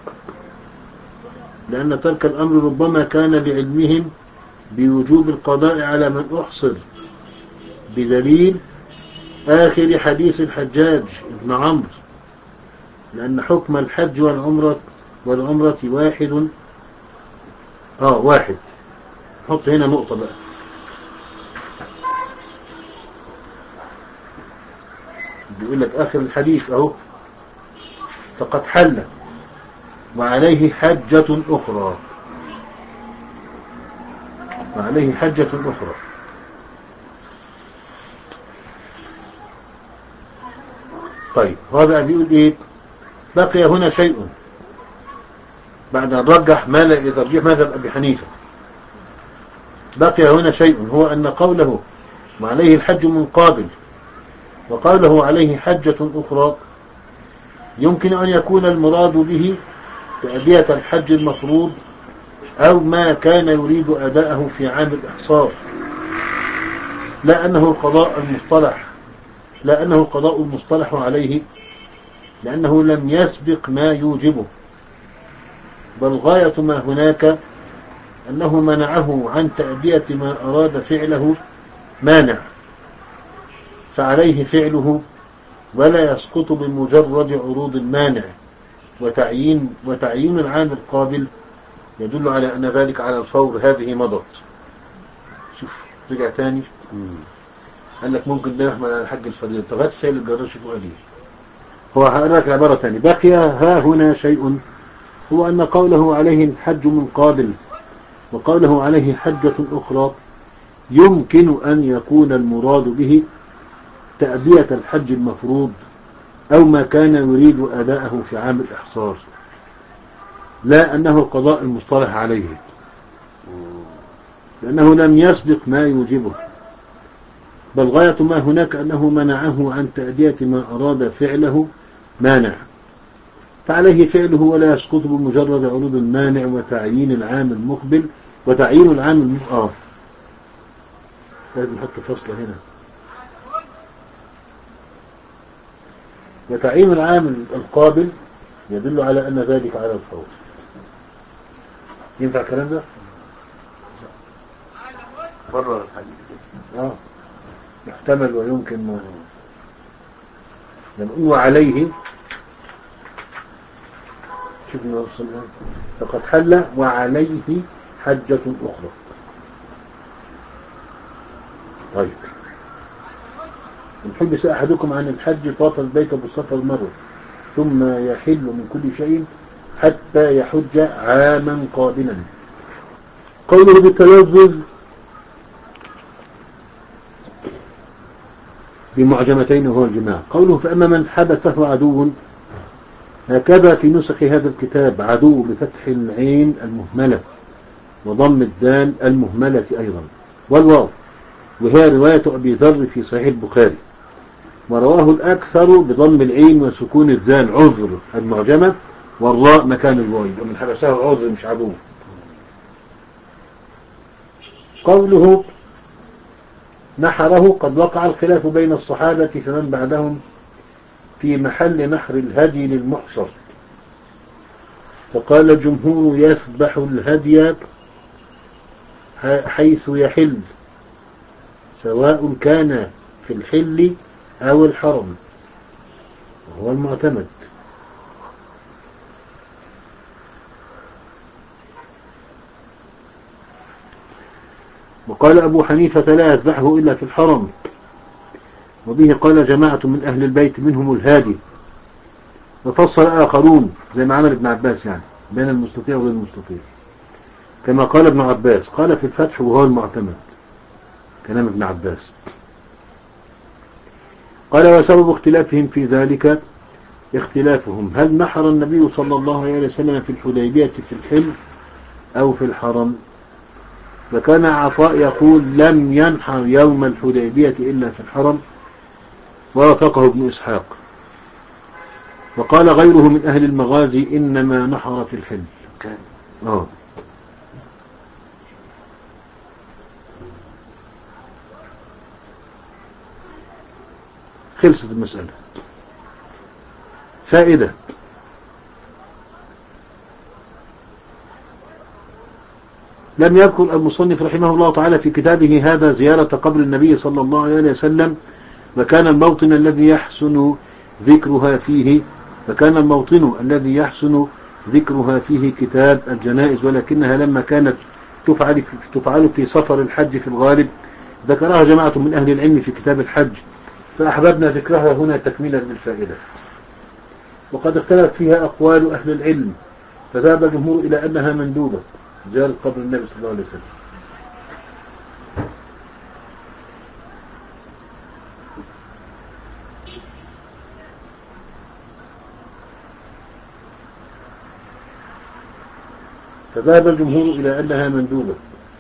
لأن ترك الأمر ربما كان لعلمهم بوجوب القضاء على من أحصر، بدليل آخر حديث الحجاج ابن عمرو، لأن حكم الحج والعمرة والعمرة واحد. آه واحد. حط هنا نقطة بقى. بيقول لك آخر الحديث أهو: فقد حل وعليه حجة أخرى. وعليه حجة أخرى. طيب هذا بيقول إيه؟ بقي هنا شيء بعد أن رجح ما لا يترجح مذهب أبي حنيفة. بقي هنا شيء، هو أن قوله وعليه الحج من قابل وقوله عليه حجة أخرى يمكن أن يكون المراد به تأدية الحج المفروض أو ما كان يريد أداءه في عام الإحصار، لا أنه القضاء المصطلح لا أنه القضاء المصطلح عليه، لأنه لم يسبق ما يوجبه، بل غاية ما هناك أنه منعه عن تأدية ما أراد فعله مانع، فعليه فعله ولا يسقط بمجرد عروض المانع. وتعيين وتعيين العام القابل يدل على أن ذلك على الفور. هذه مضت. شوف رجع تاني قال لك ممكن ده يحمل على الحج الفريضة. طب هات السيل الجراش شوفوا قال ايه. هو هقول لك عبارة تانية: بقي ها هنا شيء، هو أن قوله عليه الحج من قابل وقوله عليه حجة أخرى يمكن أن يكون المراد به تأدية الحج المفروض أو ما كان يريد أداءه في عام الإحصار، لا أنه القضاء المصطلح عليه، لأنه لم يسبق ما يوجبه، بل غاية ما هناك أنه منعه عن تأدية ما أراد فعله مانع، فعليه فعله ولا يسقط بمجرد عروض المانع وتعيين العام المقبل وتعيين العام المقبل. لازم نحط فصل هنا. وتعيين العام القابل يدل على أن ذلك على الفور. ينفع الكلام ده؟ برر الحديث. اه يحتمل ويمكن ما لما نقول وعليه شوفنا وصلنا فقد حل وعليه حجة أخرى. طيب إن حبس أحدكم عن الحج طاف البيت بالصفا المروة ثم يحل من كل شيء حتى يحج عاما قابلا. قوله بالتلذذ بمعجمتين وهو الجماع. قوله فأما من حبسه عدو، هكذا في نسخ هذا الكتاب عدو بفتح العين المهملة وضم الدال المهملة أيضا والواو، وهي رواية أبي ذر في صحيح البخاري، ورواه الأكثر بضم العين وسكون الذال عذر المعجمة والراء مكان الواو، ومن حبسه عذر مش عدو. قوله نحره، قد وقع الخلاف بين الصحابة فمن بعدهم في محل نحر الهدي للمحصر، فقال الجمهور يذبح الهدي حيث يحل سواء كان في الحل أو الحرم، وهو المعتمد. وقال أبو حنيفة لا يذبحه إلا في الحرم، وبه قال جماعة من أهل البيت منهم الهادي. وفصل آخرون زي ما عمل ابن عباس يعني بين المستطيع وغير المستطيع، كما قال ابن عباس قال في الفتح وهو المعتمد، كلام ابن عباس. قال وسبب اختلافهم في ذلك اختلافهم هل نحر النبي صلى الله عليه وسلم في الحديبية في الحل أو في الحرم. فكان عطاء يقول لم ينحر يوم الحديبية إلا في الحرم، ووافقه ابن إسحاق. وقال غيره من أهل المغازي إنما نحر في الحل. آه. خلصت المسألة. فائدة: لم يذكر المصنف رحمه الله تعالى في كتابه هذا زيارة قبر النبي صلى الله عليه وسلم، وكان الموطن الذي يحسن ذكرها فيه فكان الموطن الذي يحسن ذكرها فيه كتاب الجنائز، ولكنها لما كانت تفعل تفعل في سفر الحج في الغالب ذكرها جماعة من أهل العلم في كتاب الحج، فأحببنا ذكرها هنا تكميلا للفائدة. وقد اختلف فيها أقوال أهل العلم، فذهب الجمهور إلى أنها مندوبة زيارة قبر النبي صلى الله عليه وسلم. فذهب الجمهور إلى أنها مندوبة.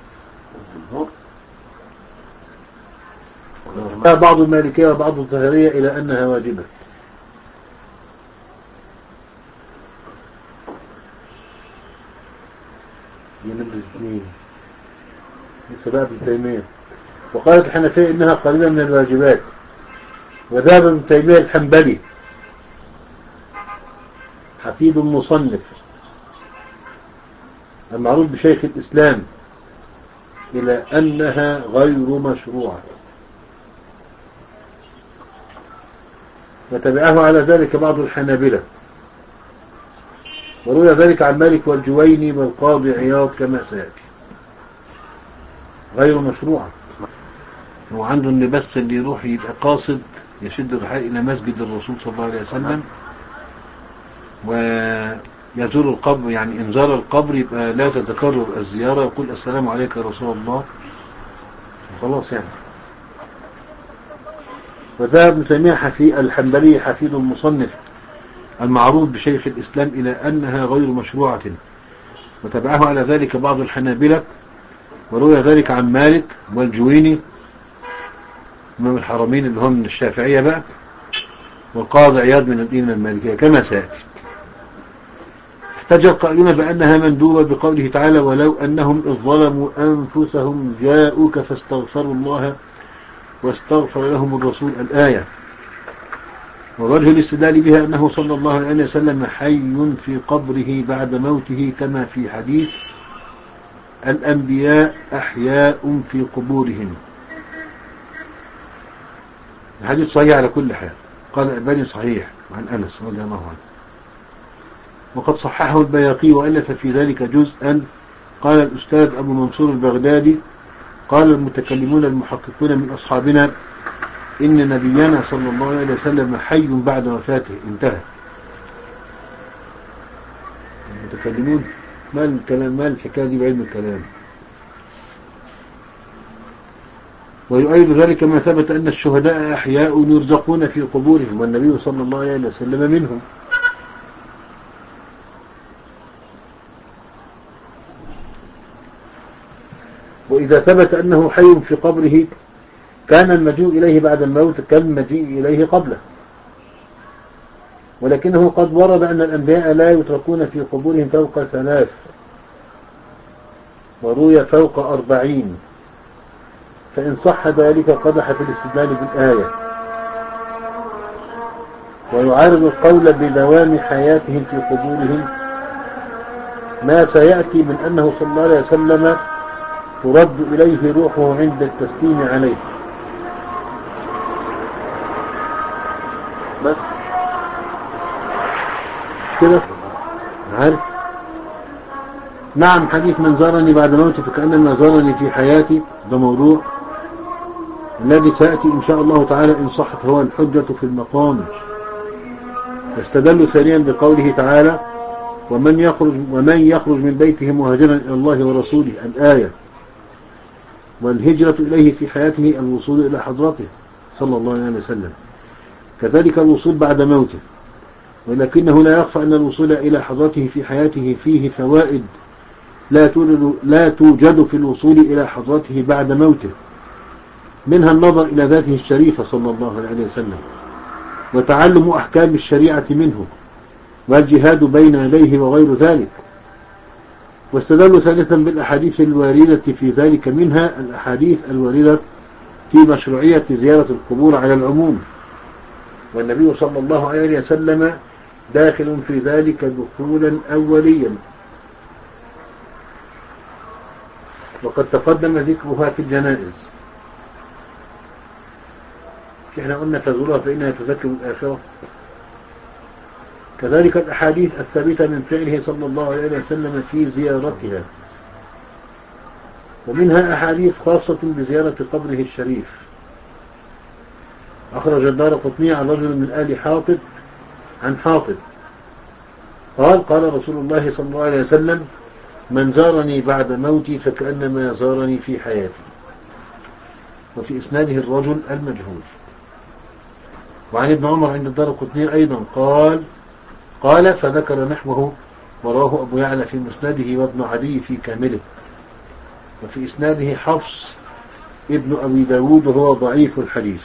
بعض المالكية وبعض الظاهرية إلى أنها واجبة. لسه بقى ابن تيمية. وقالت الحنفية إنها قليلة من الواجبات. وذهب ابن تيمية الحنبلي حفيد المصنف المعروف بشيخ الإسلام إلى أنها غير مشروعة، وتبعه على ذلك بعض الحنابلة، وروي ذلك عن مالك والجويني والقاضي عياض كما سيأتي. غير مشروعة، هو عنده ان بس اللي يروح يبقى قاصد يشد الرحال إلى مسجد الرسول صلى الله عليه وسلم ويزور القبر، يعني إن زار القبر يبقى لا تتكرر الزيارة، يقول السلام عليك يا رسول الله خلاص يعني. وذهب ابن تيمية حفي الحنبلي حفيد المصنف المعروف بشيخ الإسلام إلى أنها غير مشروعة، وتبعه على ذلك بعض الحنابلة، وروي ذلك عن مالك والجويني من الحرمين اللي هم من الشافعية بقى، والقاضي عياض من الدين المالكية كما سيأتي. احتج القائلون بأنها مندوبة بقوله تعالى ولو أنهم إذ ظلموا أنفسهم جاءوك فاستغفروا الله واستغفر لهم الرسول الآية. ووجه الاستدلال بها أنه صلى الله عليه وسلم حي في قبره بعد موته، كما في حديث الأنبياء أحياء في قبورهم، الحديث صحيح على كل حال. قال الألباني صحيح عن أنس رضي الله عنه. وقد صححه البيهقي وألف في ذلك جزءا. قال الأستاذ أبو منصور البغدادي قال المتكلمون المحققون من أصحابنا إن نبينا صلى الله عليه وسلم حي بعد وفاته. انتهى. المتكلمون ما الكلام، ما الحكاية دي بعلم الكلام. ويؤيد ذلك ما ثبت أن الشهداء أحياء يرزقون في قبورهم والنبي صلى الله عليه وسلم منهم. وإذا ثبت أنه حي في قبره كان المجيء إليه بعد الموت كالمجيء إليه قبله. ولكنه قد ورد أن الأنبياء لا يتركون في قبورهم فوق ثلاث، وروي فوق أربعين، فإن صح ذلك قدح في الاستدلال بالآية، ويعارض القول بدوام حياتهم في قبورهم ما سيأتي من أنه صلى الله عليه وسلم ترد إليه روحه عند التسليم عليه. بس كده عارف. نعم، حديث من زارني بعد موتي فكأنما زارني في حياتي ده موضوع الذي سيأتي إن شاء الله تعالى إن صحت هو الحجة في المقام. يستدل ثانيا بقوله تعالى ومن يخرج, ومن يخرج من بيته مهاجرا إلى الله ورسوله الآية. والهجرة إليه في حياته الوصول إلى حضرته صلى الله عليه وسلم، كذلك الوصول بعد موته. ولكنه لا يخفى أن الوصول إلى حضرته في حياته فيه فوائد لا توجد, لا توجد في الوصول إلى حضرته بعد موته، منها النظر إلى ذاته الشريفة صلى الله عليه وسلم، وتعلم أحكام الشريعة منه، والجهاد بين يديه وغير ذلك. واستدلوا ثالثا بالأحاديث الواردة في ذلك، منها الأحاديث الواردة في مشروعية زيارة القبور على العموم، والنبي صلى الله عليه وسلم داخل في ذلك دخولا أوليا، وقد تقدم ذكرها في الجنائز. احنا قلنا تزورها فإنها تذكر الآخرة. كذلك الأحاديث الثابتة من فعله صلى الله عليه وسلم في زيارتها، ومنها أحاديث خاصة بزيارة قبره الشريف. أخرج الدارقطني عن رجل من آل حاطب عن حاطب قال قال رسول الله صلى الله عليه وسلم من زارني بعد موتي فكأنما زارني في حياتي. وفي إسناده الرجل المجهول. وعن ابن عمر عند الدارقطني أيضا قال قال فذكر نحوه، وراه أبو يعلى في مسنده وابن عدي في كامله. وفي إسناده حفص ابن أبي داود وهو ضعيف الحديث.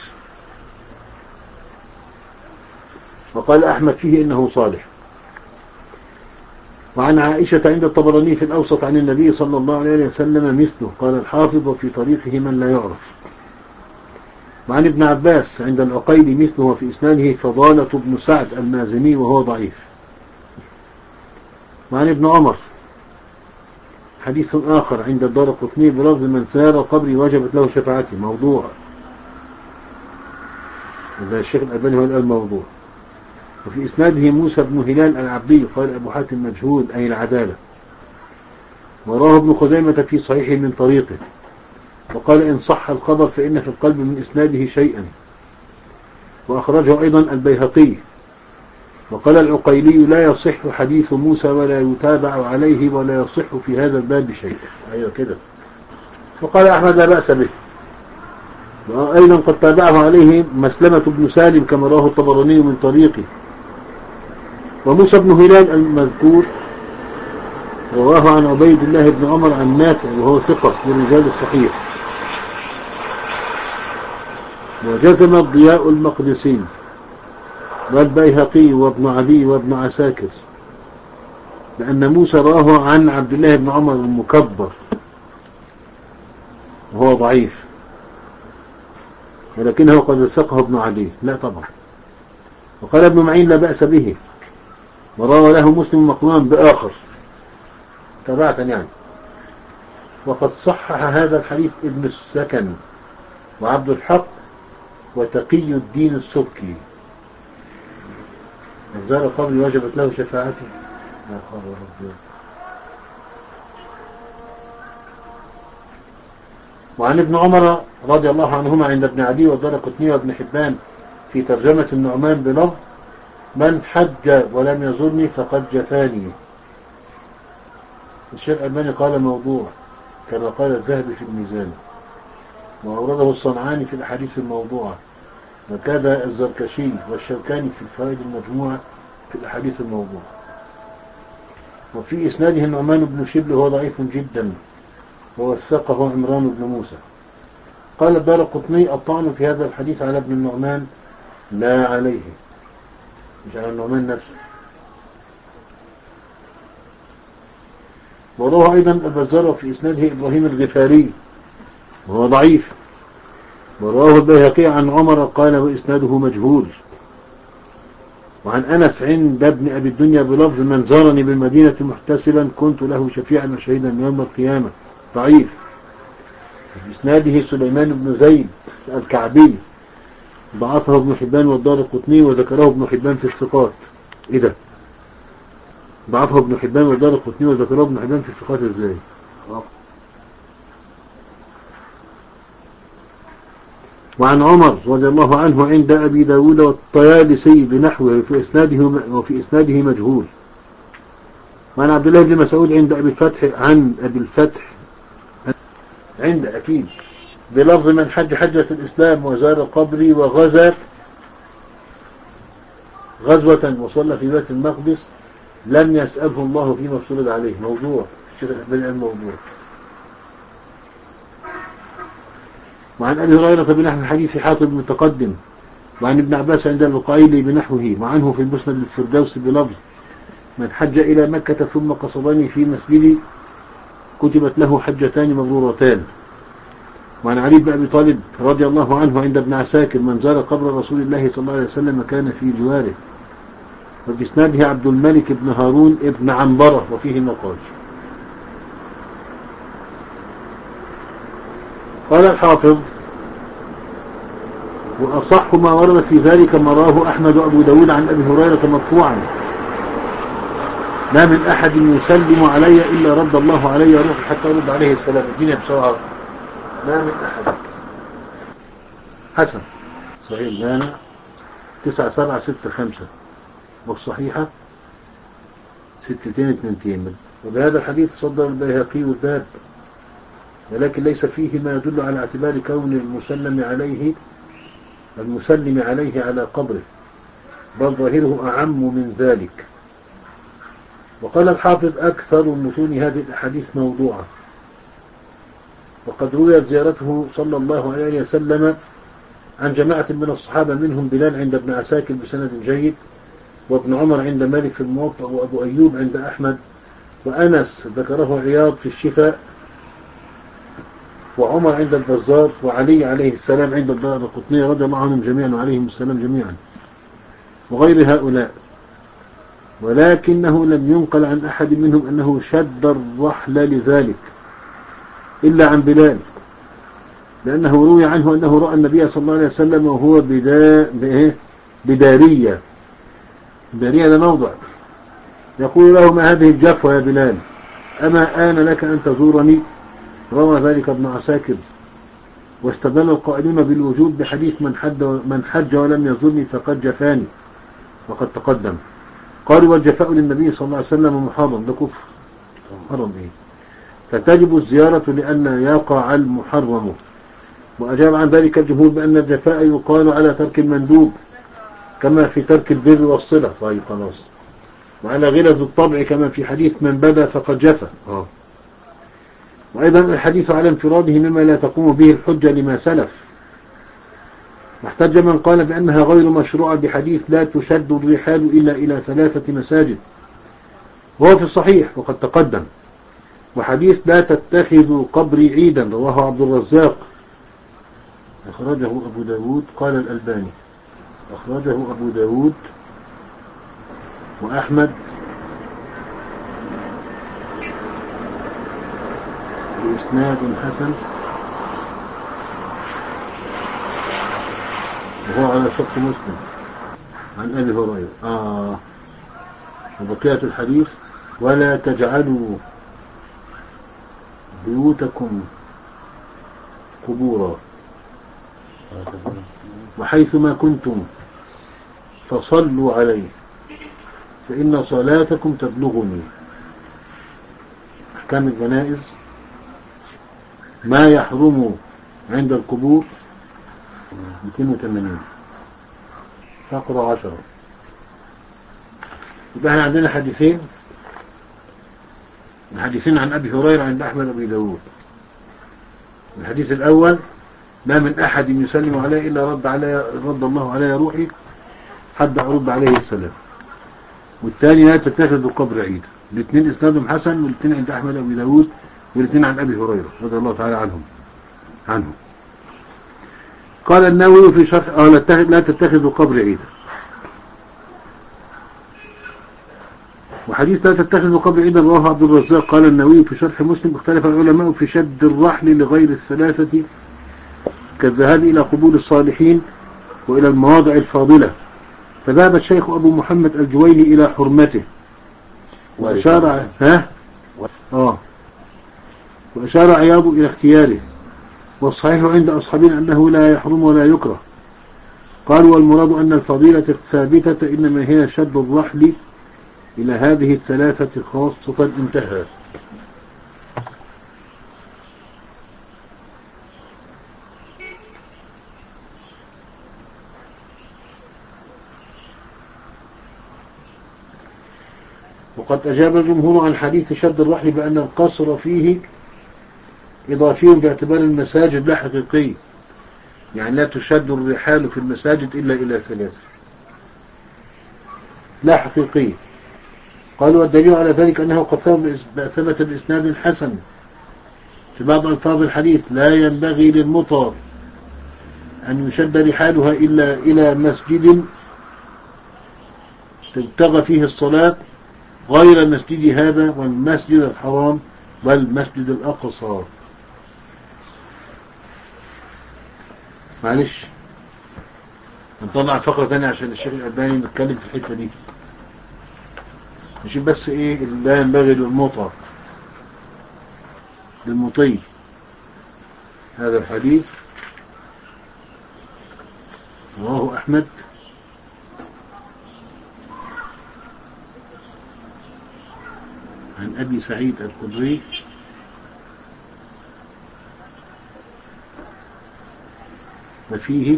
وقال أحمد فيه إنه صالح. وعن عائشة عند الطبراني في الأوسط عن النبي صلى الله عليه وسلم مثله. قال الحافظ وفي طريقه من لا يعرف. وعن ابن عباس عند العقيل مثله، وفي إسناده فضالة بن سعد المازني وهو ضعيف. وعن ابن عمر حديث آخر عند الدارقطني بلفظ من سار قبري وجبت له شفاعتي، موضوع. هذا الشيخ الألباني هو الموضوع. وفي إسناده موسى بن هلال العبدي قال أبو حاتم مجهول أي العدالة. وراه ابن خزيمة في صحيح من طريقه، وقال إن صح الخبر فإن في القلب من إسناده شيئا. وأخرجه أيضا البيهقي. وقال العقيلي لا يصح حديث موسى ولا يتابع عليه ولا يصح في هذا الباب شيء. أيوة كده. وقال أحمد لا بأس به. وأيضا قد تابعه عليه مسلمة بن سالم كما راه الطبراني من طريقه. وموسى بن هلال المذكور رواه عن عبيد الله بن عمر عن نافع وهو ثقة من رجال الصحيح. وجزم الضياء المقدسي والبيهقي وابن عدي وابن عساكر لأن موسى راه عن عبد الله بن عمر المكبر وهو ضعيف، ولكنه قد وثقه ابن عدي. لا طبعا. وقال ابن معين لا بأس به، وروى له مسلم مقرونا بآخر تبعة يعني. وقد صحح هذا الحديث ابن السكن وعبد الحق وتقي الدين السبكي من زار قبري وجبت له شفاعتي. يا خبر ربي. وعن ابن عمر رضي الله عنهما عند ابن عدي والدارقطني وابن حبان في ترجمة النعمان بلفظ من حج ولم يزرني فقد جفاني. الشيخ الألباني قال موضوع كما قال الذهبي في الميزان، وأورده الصنعاني في الأحاديث الموضوعة، وكذا الزركشي والشوكاني في الفوائد المجموعة في الأحاديث الموضوعة. وفي إسناده النعمان بن شبل وهو ضعيف جدا ووثقه عمران بن موسى. قال الدارقطني الطعن في هذا الحديث على ابن النعمان لا عليه، مش على النعمان نفسه. ورواه أيضا البزار في إسناده إبراهيم الغفاري وهو ضعيف. ورواه البيهقي عن عمر قال وإسناده مجهول. وعن أنس عند ابن أبي الدنيا بلفظ من زارني بالمدينة محتسبا كنت له شفيعا وشهيدا يوم القيامة، ضعيف. بإسناده سليمان بن زيد الكعبي ضعفه ابن حبان والدارقطني وذكره ابن حبان في الثقات. إيه ده؟ ضعفه ابن حبان والدارقطني وذكره ابن حبان في الثقات ازاي؟ وعن عمر رضي الله عنه عند أبي داود والطيالسي بنحوه في إسناده وفي إسناده مجهول. وعن عبد الله بن مسعود عند أبي الفتح عن أبي الفتح عند أكيد بلفظ من حج حجة الإسلام وزار قبري وغزا غزوة وصلى في بيت المقدس لم يسأله الله فيما افترض عليه. موضوع الشيخ الألباني الموضوع. وعن أبي هريرة بنحو الحديث حاطب المتقدم. وعن ابن عباس عند البقائلي بنحوه. وعنه في المسند الفردوس بلفظ من حج إلى مكة ثم قصدني في مسجدي كتبت له حجتان مبرورتان. وعن علي بن أبي طالب رضي الله عنه عند ابن عساكر من زار قبر رسول الله صلى الله عليه وسلم كان في جواره. وبإسناده عبد الملك بن هارون ابن عنبرة وفيه نقاش. قال الحافظ وأصح ما ورد في ذلك ما رواه أحمد وأبو داود عن أبي هريرة مرفوعا ما من أحد يسلم علي إلا رد الله علي روحي حتى أرد عليه السلام. الدنيا بسرعة. ما من أحد. حسن صحيح جانا تسعة سبعة ستة خمسة والصحيحة ستتين اتنتين. وبهذا الحديث صدر البيهقي الباب ولكن ليس فيه ما يدل على اعتبار كون المسلم عليه المسلم عليه على قبره، بل ظاهره أعم من ذلك. وقال الحافظ أكثر متون هذه الأحاديث موضوعة، وقد رويت زيارته صلى الله عليه وسلم عن جماعة من الصحابة منهم بلال عند ابن عساكر بسند جيد، وابن عمر عند مالك في الموطأ، وأبو أيوب عند أحمد، وأنس ذكره عياض في الشفاء، وعمر عند البزار، وعلي عليه السلام عند الدارقطني رضي الله عنهم جميعا وعليهم السلام جميعا، وغير هؤلاء. ولكنه لم ينقل عن أحد منهم أنه شد الرحل لذلك إلا عن بلال، لأنه روي عنه أنه رأى النبي صلى الله عليه وسلم وهو بدا... بدارية. بدارية ده موضع يقول له ما هذه الجفوة يا بلال، أما آن لك أن تزورني؟ روى ذلك ابن عساكر. واستدل القائلون بالوجود بحديث من حج, من حج ولم يزورني فقد جفاني، وقد تقدم. قالوا والجفاء للنبي صلى الله عليه وسلم محرم، ده كفر. محرم ايه؟ فتجب الزيارة لأن يقع المحرم. وأجاب عن ذلك الجمهور بأن الجفاء يقال على ترك المندوب كما في ترك البر والصلة. طيب خلاص. وعلى غلظ الطبع كما في حديث من بدا فقد جفا. اه وأيضا الحديث على انفراده مما لا تقوم به الحجة لما سلف. واحتج من قال بأنها غير مشروعة بحديث لا تشد الرحال إلا إلى ثلاثة مساجد، وهو في الصحيح وقد تقدم. وحديث لا تتخذوا قبري عيدا رواه عبد الرزاق أخرجه أبو داود. قال الألباني أخرجه أبو داود وأحمد بإسناد حسن وهو على شرط مسلم. عن أبي هريرة. آه وبقية الحديث: ولا تجعلوا بيوتكم قبورا وحيثما كنتم فصلوا عليه فإن صلاتكم تبلغني. أحكام الجنائز: ما يحرم عند القبور مئتين وثمانين فقرة عشرة. يبقى احنا عندنا حديثين، الحديثين عن أبي هريرة عند أحمد وأبي داود. الحديث الأول: ما من أحد يسلم عليه إلا رد, علي رد الله علي روحي حتى أرد عليه السلام. والثاني: لا تتخذوا قبر عيد. الاثنين إسنادهم حسن، والاثنين عند أحمد وأبي داود، والاثنين عن أبي هريرة رضي الله تعالى عنهم عنه. قال النووي في شرح: لا تتخذوا قبر عيد. وحديث لا تتخذوا قبر عيدا رواه عبد الرزاق. قال النووي في شرح مسلم: اختلف العلماء في شد الرحل لغير الثلاثة كالذهاب إلى قبور الصالحين وإلى المواضع الفاضلة، فذهب الشيخ أبو محمد الجويني إلى حرمته وأشار ها آه وأشار عياض إلى اختياره، والصحيح عند أصحابنا أنه لا يحرم ولا يكره. قالوا: والمراد أن الفضيلة الثابتة إنما هي شد الرحل إلى هذه الثلاثة خاصة. انتهى. وقد أجاب الجمهور عن حديث شد الرحل بأن القصر فيه إضافي باعتبار المساجد لا حقيقي، يعني لا تشد الرحال في المساجد إلا إلى ثلاثة لا حقيقي. قالوا: والدليل على ذلك أنه قد ثبت بإسناد حسن في بعض ألفاظ الحديث: لا ينبغي للمطر أن يشد رحالها إلا إلى مسجد تبتغى فيه الصلاة غير المسجد هذا والمسجد الحرام والمسجد الأقصى. معلش نطلع فقرة ثانية عشان الشيخ الألباني نتكلم في الحتة دي، مش بس ايه لا ينبغي للمطر للمطي. هذا الحديث رواه أحمد عن أبي سعيد الخدري وفيه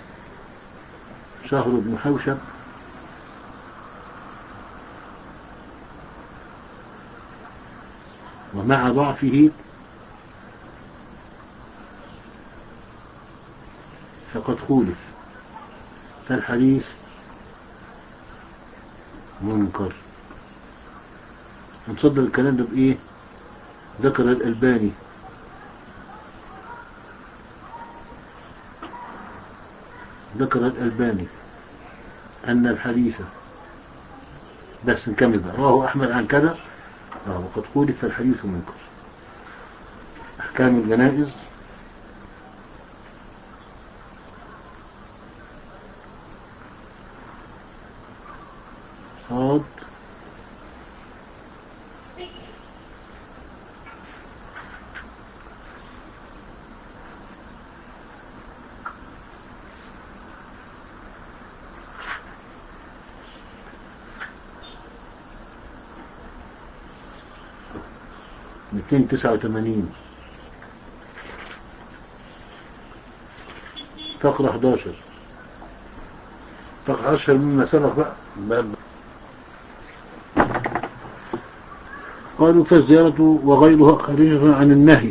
شهر بن حوشب ومع ضعفه فقد خولف، فالحديث منكر. هنصدر الكلام ده بإيه؟ ذكر الألباني ذكر الألباني أن الحديث، بس نكمل بقى، رواه أحمد عن كذا وقد خولف فالحديث منكر. أحكام الجنائز: صاد مئتين وتسعة وثمانين فقرة أحد عشر فقرة عشر مما سبق بقى. قالوا: فالزيارة وغيرها خارجة عن النهي.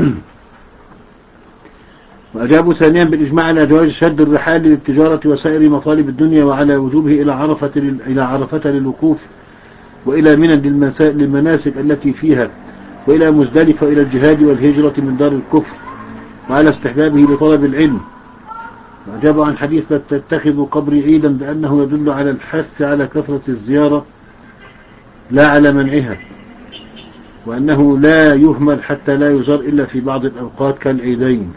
وأجابوا ثانيا بالإجماع على جواز شد الرحال للتجارة وسائر مطالب الدنيا، وعلى وجوبه إلى عرفة إلى عرفة للوقوف، وإلى منى للمناسك التي فيها، وإلى مزدلفة إلى الجهاد والهجرة من دار الكفر، وعلى استحبابه لطلب العلم. وأجابوا عن حديث لا تتخذوا قبري عيدا بأنه يدل على الحث على كثرة الزيارة لا على منعها، وأنه لا يهمل حتى لا يزار إلا في بعض الأوقات كالعيدين.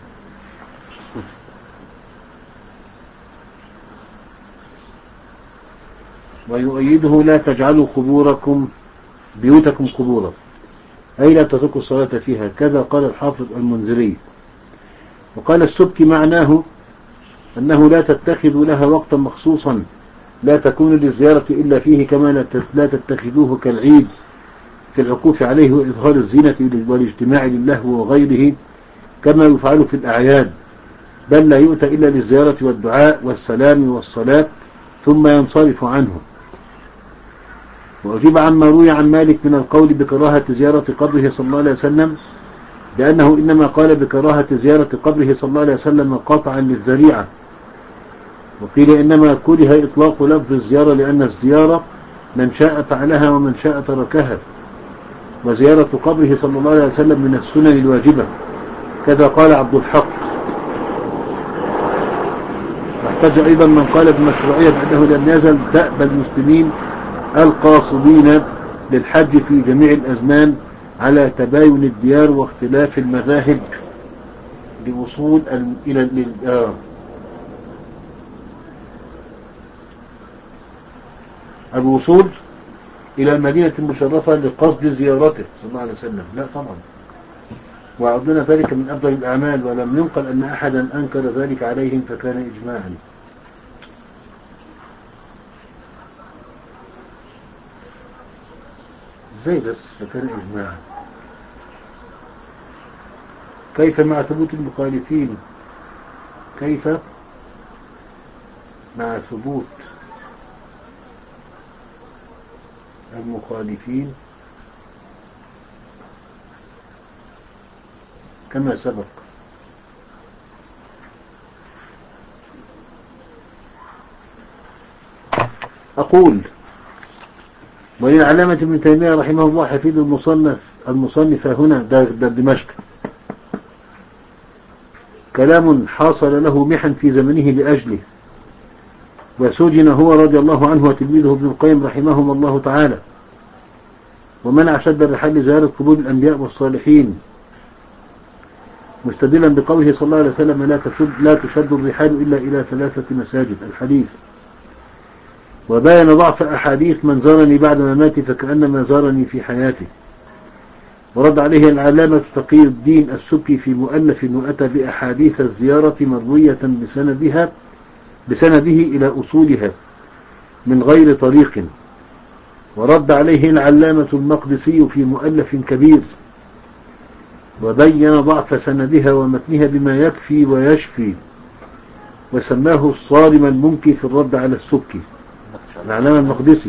ويؤيده لا تجعلوا قبوركم بيوتكم قبورا، أي لا تتركوا الصلاة فيها، كذا قال الحافظ المنذري. وقال السبكي معناه أنه لا تتخذوا لها وقتا مخصوصا لا تكون للزيارة إلا فيه، كما لا تتخذوه كالعيد في العكوف عليه وإظهار الزينة والاجتماع للهو وغيره كما يفعل في الأعياد، بل لا يؤتى إلا للزيارة والدعاء والسلام والصلاة ثم ينصرف عنه. وأجيب عما روي عن مالك من القول بكراهة زيارة قبره صلى الله عليه وسلم لأنه إنما قال بكراهة زيارة قبره صلى الله عليه وسلم قاطعا للذريعة، وقيل إنما كره إطلاق لفظ الزيارة لأن الزيارة من شاء فعلها ومن شاء تركها، وزيارة قبره صلى الله عليه وسلم من السنن الواجبة، كذا قال عبد الحق. واحتج أيضا من قال بمشروعية بأنه لم يزل دأب المسلمين القاصدين للحج في جميع الأزمان على تباين الديار واختلاف المذاهب لوصول إلى آه الوصول إلى المدينة المشرفة لقصد زيارته صلى الله عليه وسلم. لا طبعا، وعدنا ذلك من أفضل الأعمال، ولم ينقل أن أحدا أنكر ذلك عليهم فكان إجماعا. ازاي بس فكان إجماعا؟ كيف مع ثبوت المخالفين؟ كيف مع ثبوت المخالفين كما سبق؟ أقول وللعلامة ابن تيمية رحمه الله حفيد المصنف المصنف هنا ده, ده دمشق كلام حاصل له محن في زمنه لأجله، وسجن هو رضي الله عنه وتلميذه ابن القيم رحمهم الله تعالى، ومنع شد الرحال لزيارة قبور الأنبياء والصالحين مستدلا بقوله صلى الله عليه وسلم لا تشد, لا تشد الرحال إلا إلى ثلاثة مساجد الحديث. وبين ضعف أحاديث من زارني بعد مماتي فكأنما زارني في حياته. ورد عليه العلامة تقي الدين السبكي في مؤلف وأتى بأحاديث الزيارة مروية بسندها بسنده إلى أصولها من غير طريق. ورد عليه العلامة المقدسي في مؤلف كبير وبين ضعف سندها ومتنها بما يكفي ويشفي، وسماه الصارم المنكي في الرد على السبكي العلامة المقدسي.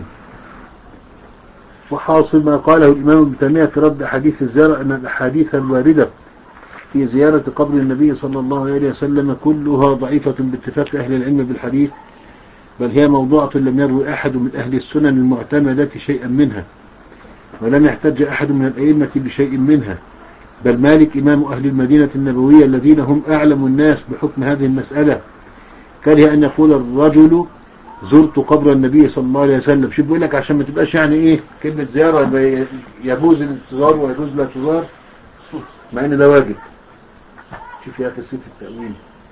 وحاصل ما قاله الإمام ابن تيمية في رد أحاديث الزيارة أن الأحاديث الواردة في زيارة قبر النبي صلى الله عليه وسلم كلها ضعيفة باتفاق أهل العلم بالحديث، بل هي موضوعة لم يروي أحد من أهل السنن المعتمدة شيئا منها، ولم يحتج أحد من الأئمة بشيء منها، بل مالك إمام أهل المدينة النبوية الذين هم أعلم الناس بحكم هذه المسألة كره أن يقول الرجل زرت قبر النبي صلى الله عليه وسلم. شو بيقول لك عشان ما تبقاش يعني ايه كلمة زيارة يجوز الانتظار ويجوز لا تزار، مع ان ده واجب. شوف يا اخي سيف التأويل.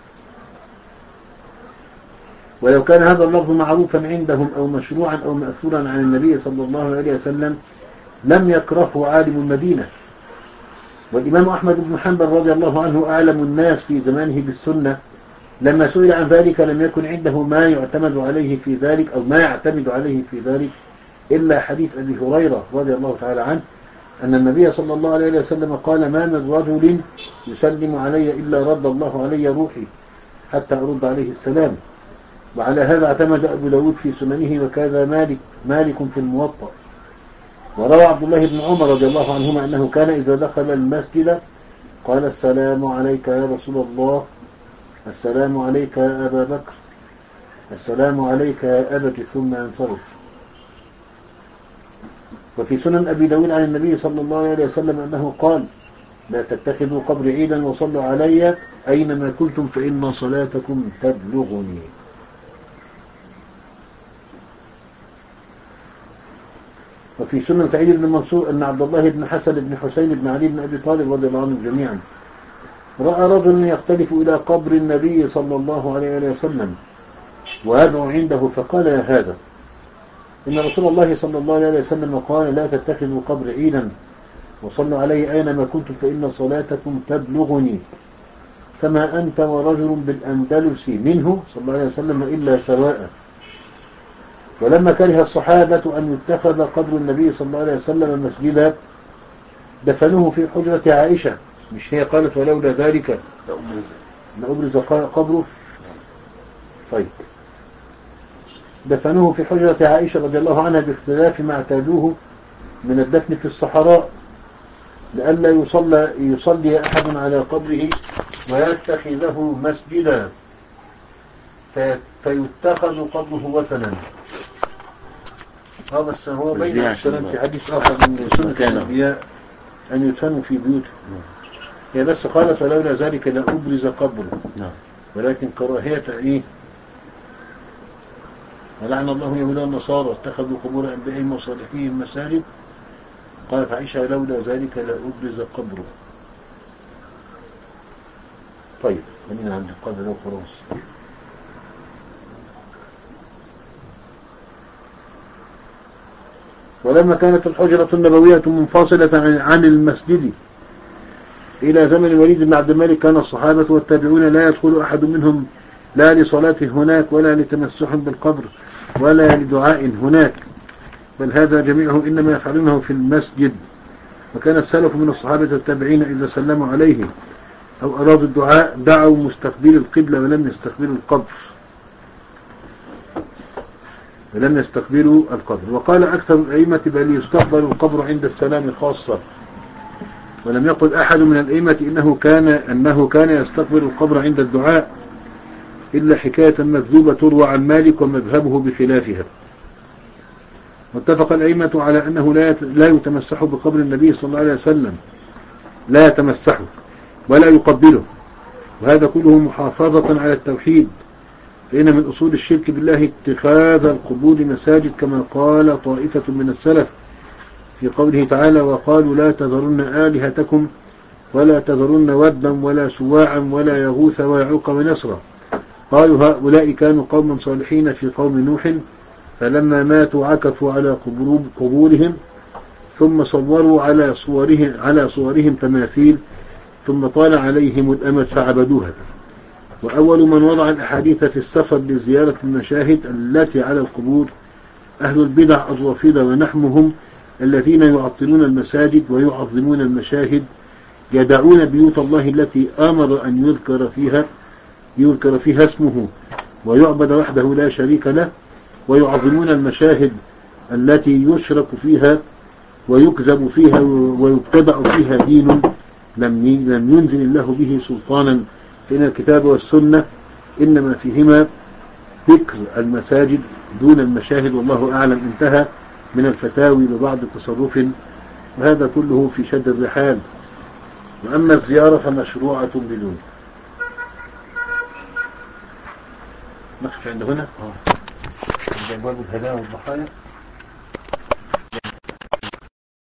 ولو كان هذا اللفظ معروفا عندهم او مشروعا او مأثورا عن النبي صلى الله عليه وسلم لم يكرهه عالم المدينة. والإمام أحمد بن حنبل رضي الله عنه أعلم الناس في زمانه بالسنة، لما سئل عن ذلك لم يكن عنده ما يعتمد عليه في ذلك أو ما يعتمد عليه في ذلك إلا حديث أبي هريرة رضي الله تعالى عنه أن النبي صلى الله عليه وسلم قال ما من رجل يسلم علي إلا رد الله علي روحي حتى أرد عليه السلام. وعلى هذا اعتمد أبو داود في سننه وكذا مالك مالك في الموطأ. وروى عبد الله بن عمر رضي الله عنهما أنه كان إذا دخل المسجد قال السلام عليك يا رسول الله، السلام عليك يا أبا بكر، السلام عليك يا أبت، ثم ينصرف. وفي سنن أبي داود عن النبي صلى الله عليه وسلم أنه قال لا تتخذوا قبر عيدا وصلوا علي أينما كنتم فإن صلاتكم تبلغني. وفي سنن سعيد بن منصور أن عبد الله بن حسن بن حسين بن علي بن أبي طالب رضي الله عنهم جميعا رأى رجل يختلف إلى قبر النبي صلى الله عليه وسلم ويدعو عنده فقال يا هذا إن رسول الله صلى الله عليه وسلم قال لا تتخذوا قبر عيدا وصلوا عليه أينما كنتم فإن صلاتكم تبلغني كما أنت ورجل بالأندلس منه صلى الله عليه وسلم إلا سواء. ولما كره الصحابة أن يتخذ قبر النبي صلى الله عليه وسلم مسجدا دفنوه في حجرة عائشة. مش هي قالت ولولا ذلك لأبرز قبره؟ طيب، دفنوه في حجرة عائشة رضي الله عنها باختلاف ما اعتادوه من الدفن في الصحراء لئلا يصلى, يصلي أحد على قبره ويتخذه مسجدا فيتخذ قبره وثنا. هذا هو بين السلام في حديث آخر من سنة الأنبياء أن يدفنوا في بيوتهم. هي بس قالت ولولا ذلك لأبرز قبره، ولكن كراهية إيه؟ ولعن الله يهود النصارى اتخذوا قبور أنبيائهم وصالحيهم مساجد. قالت عائشة لولا ذلك لأبرز قبره. طيب خلينا عند القدر لو خلاص. ولما كانت الحجرة النبوية منفصلة عن المسجد إلى زمن الوليد بن عبد الملك كان الصحابة والتابعون لا يدخل أحد منهم لا لصلاة هناك ولا لتمسح بالقبر ولا لدعاء هناك، بل هذا جميعه إنما يفعلونه في المسجد. وكان السلف من الصحابة والتابعين إذا سلموا عليه أو أرادوا الدعاء دعوا مستقبل القبلة ولم يستقبلوا القبر ولم يستقبلوا القبر. وقال أكثر الأئمة بل يستقبل القبر عند السلام خاصة، ولم يقل أحد من الأئمة إنه كان أنه كان يستقبل القبر عند الدعاء إلا حكاية مكذوبة تروى عن مالك ومذهبه بخلافها. واتفق الأئمة على أنه لا يتمسح بقبر النبي صلى الله عليه وسلم، لا يتمسحه ولا يقبله، وهذا كله محافظة على التوحيد، فإن من أصول الشرك بالله اتخاذ القبور مساجد كما قال طائفة من السلف في قوله تعالى وقالوا لا تذرن آلهتكم ولا تذرن ودا ولا سواعا ولا يغوث ويعوق ونسرا. قالوا هؤلاء كانوا قوما صالحين في قوم نوح فلما ماتوا عكفوا على قبورهم ثم صوروا على صورهم, على صورهم تماثيل ثم طال عليهم الأمد فعبدوها. وأول من وضع الأحاديث في السفر لزيارة المشاهد التي على القبور أهل البدع الرافضة ونحمهم الذين يعطلون المساجد ويعظمون المشاهد، يدعون بيوت الله التي آمر أن يذكر فيها يذكر فيها اسمه ويعبد وحده لا شريك له، ويعظمون المشاهد التي يشرك فيها ويكذب فيها ويتبع فيها دين لم ينزل الله به سلطانا، فإن الكتاب والسنة إنما فيهما ذكر المساجد دون المشاهد والله أعلم. انتهى من الفتاوي ببعض تصرف، وهذا كله في شد الرحال. وأما الزيارة فمشروعة بدون. نقف عند هنا. أبواب الهدايا والضحايا.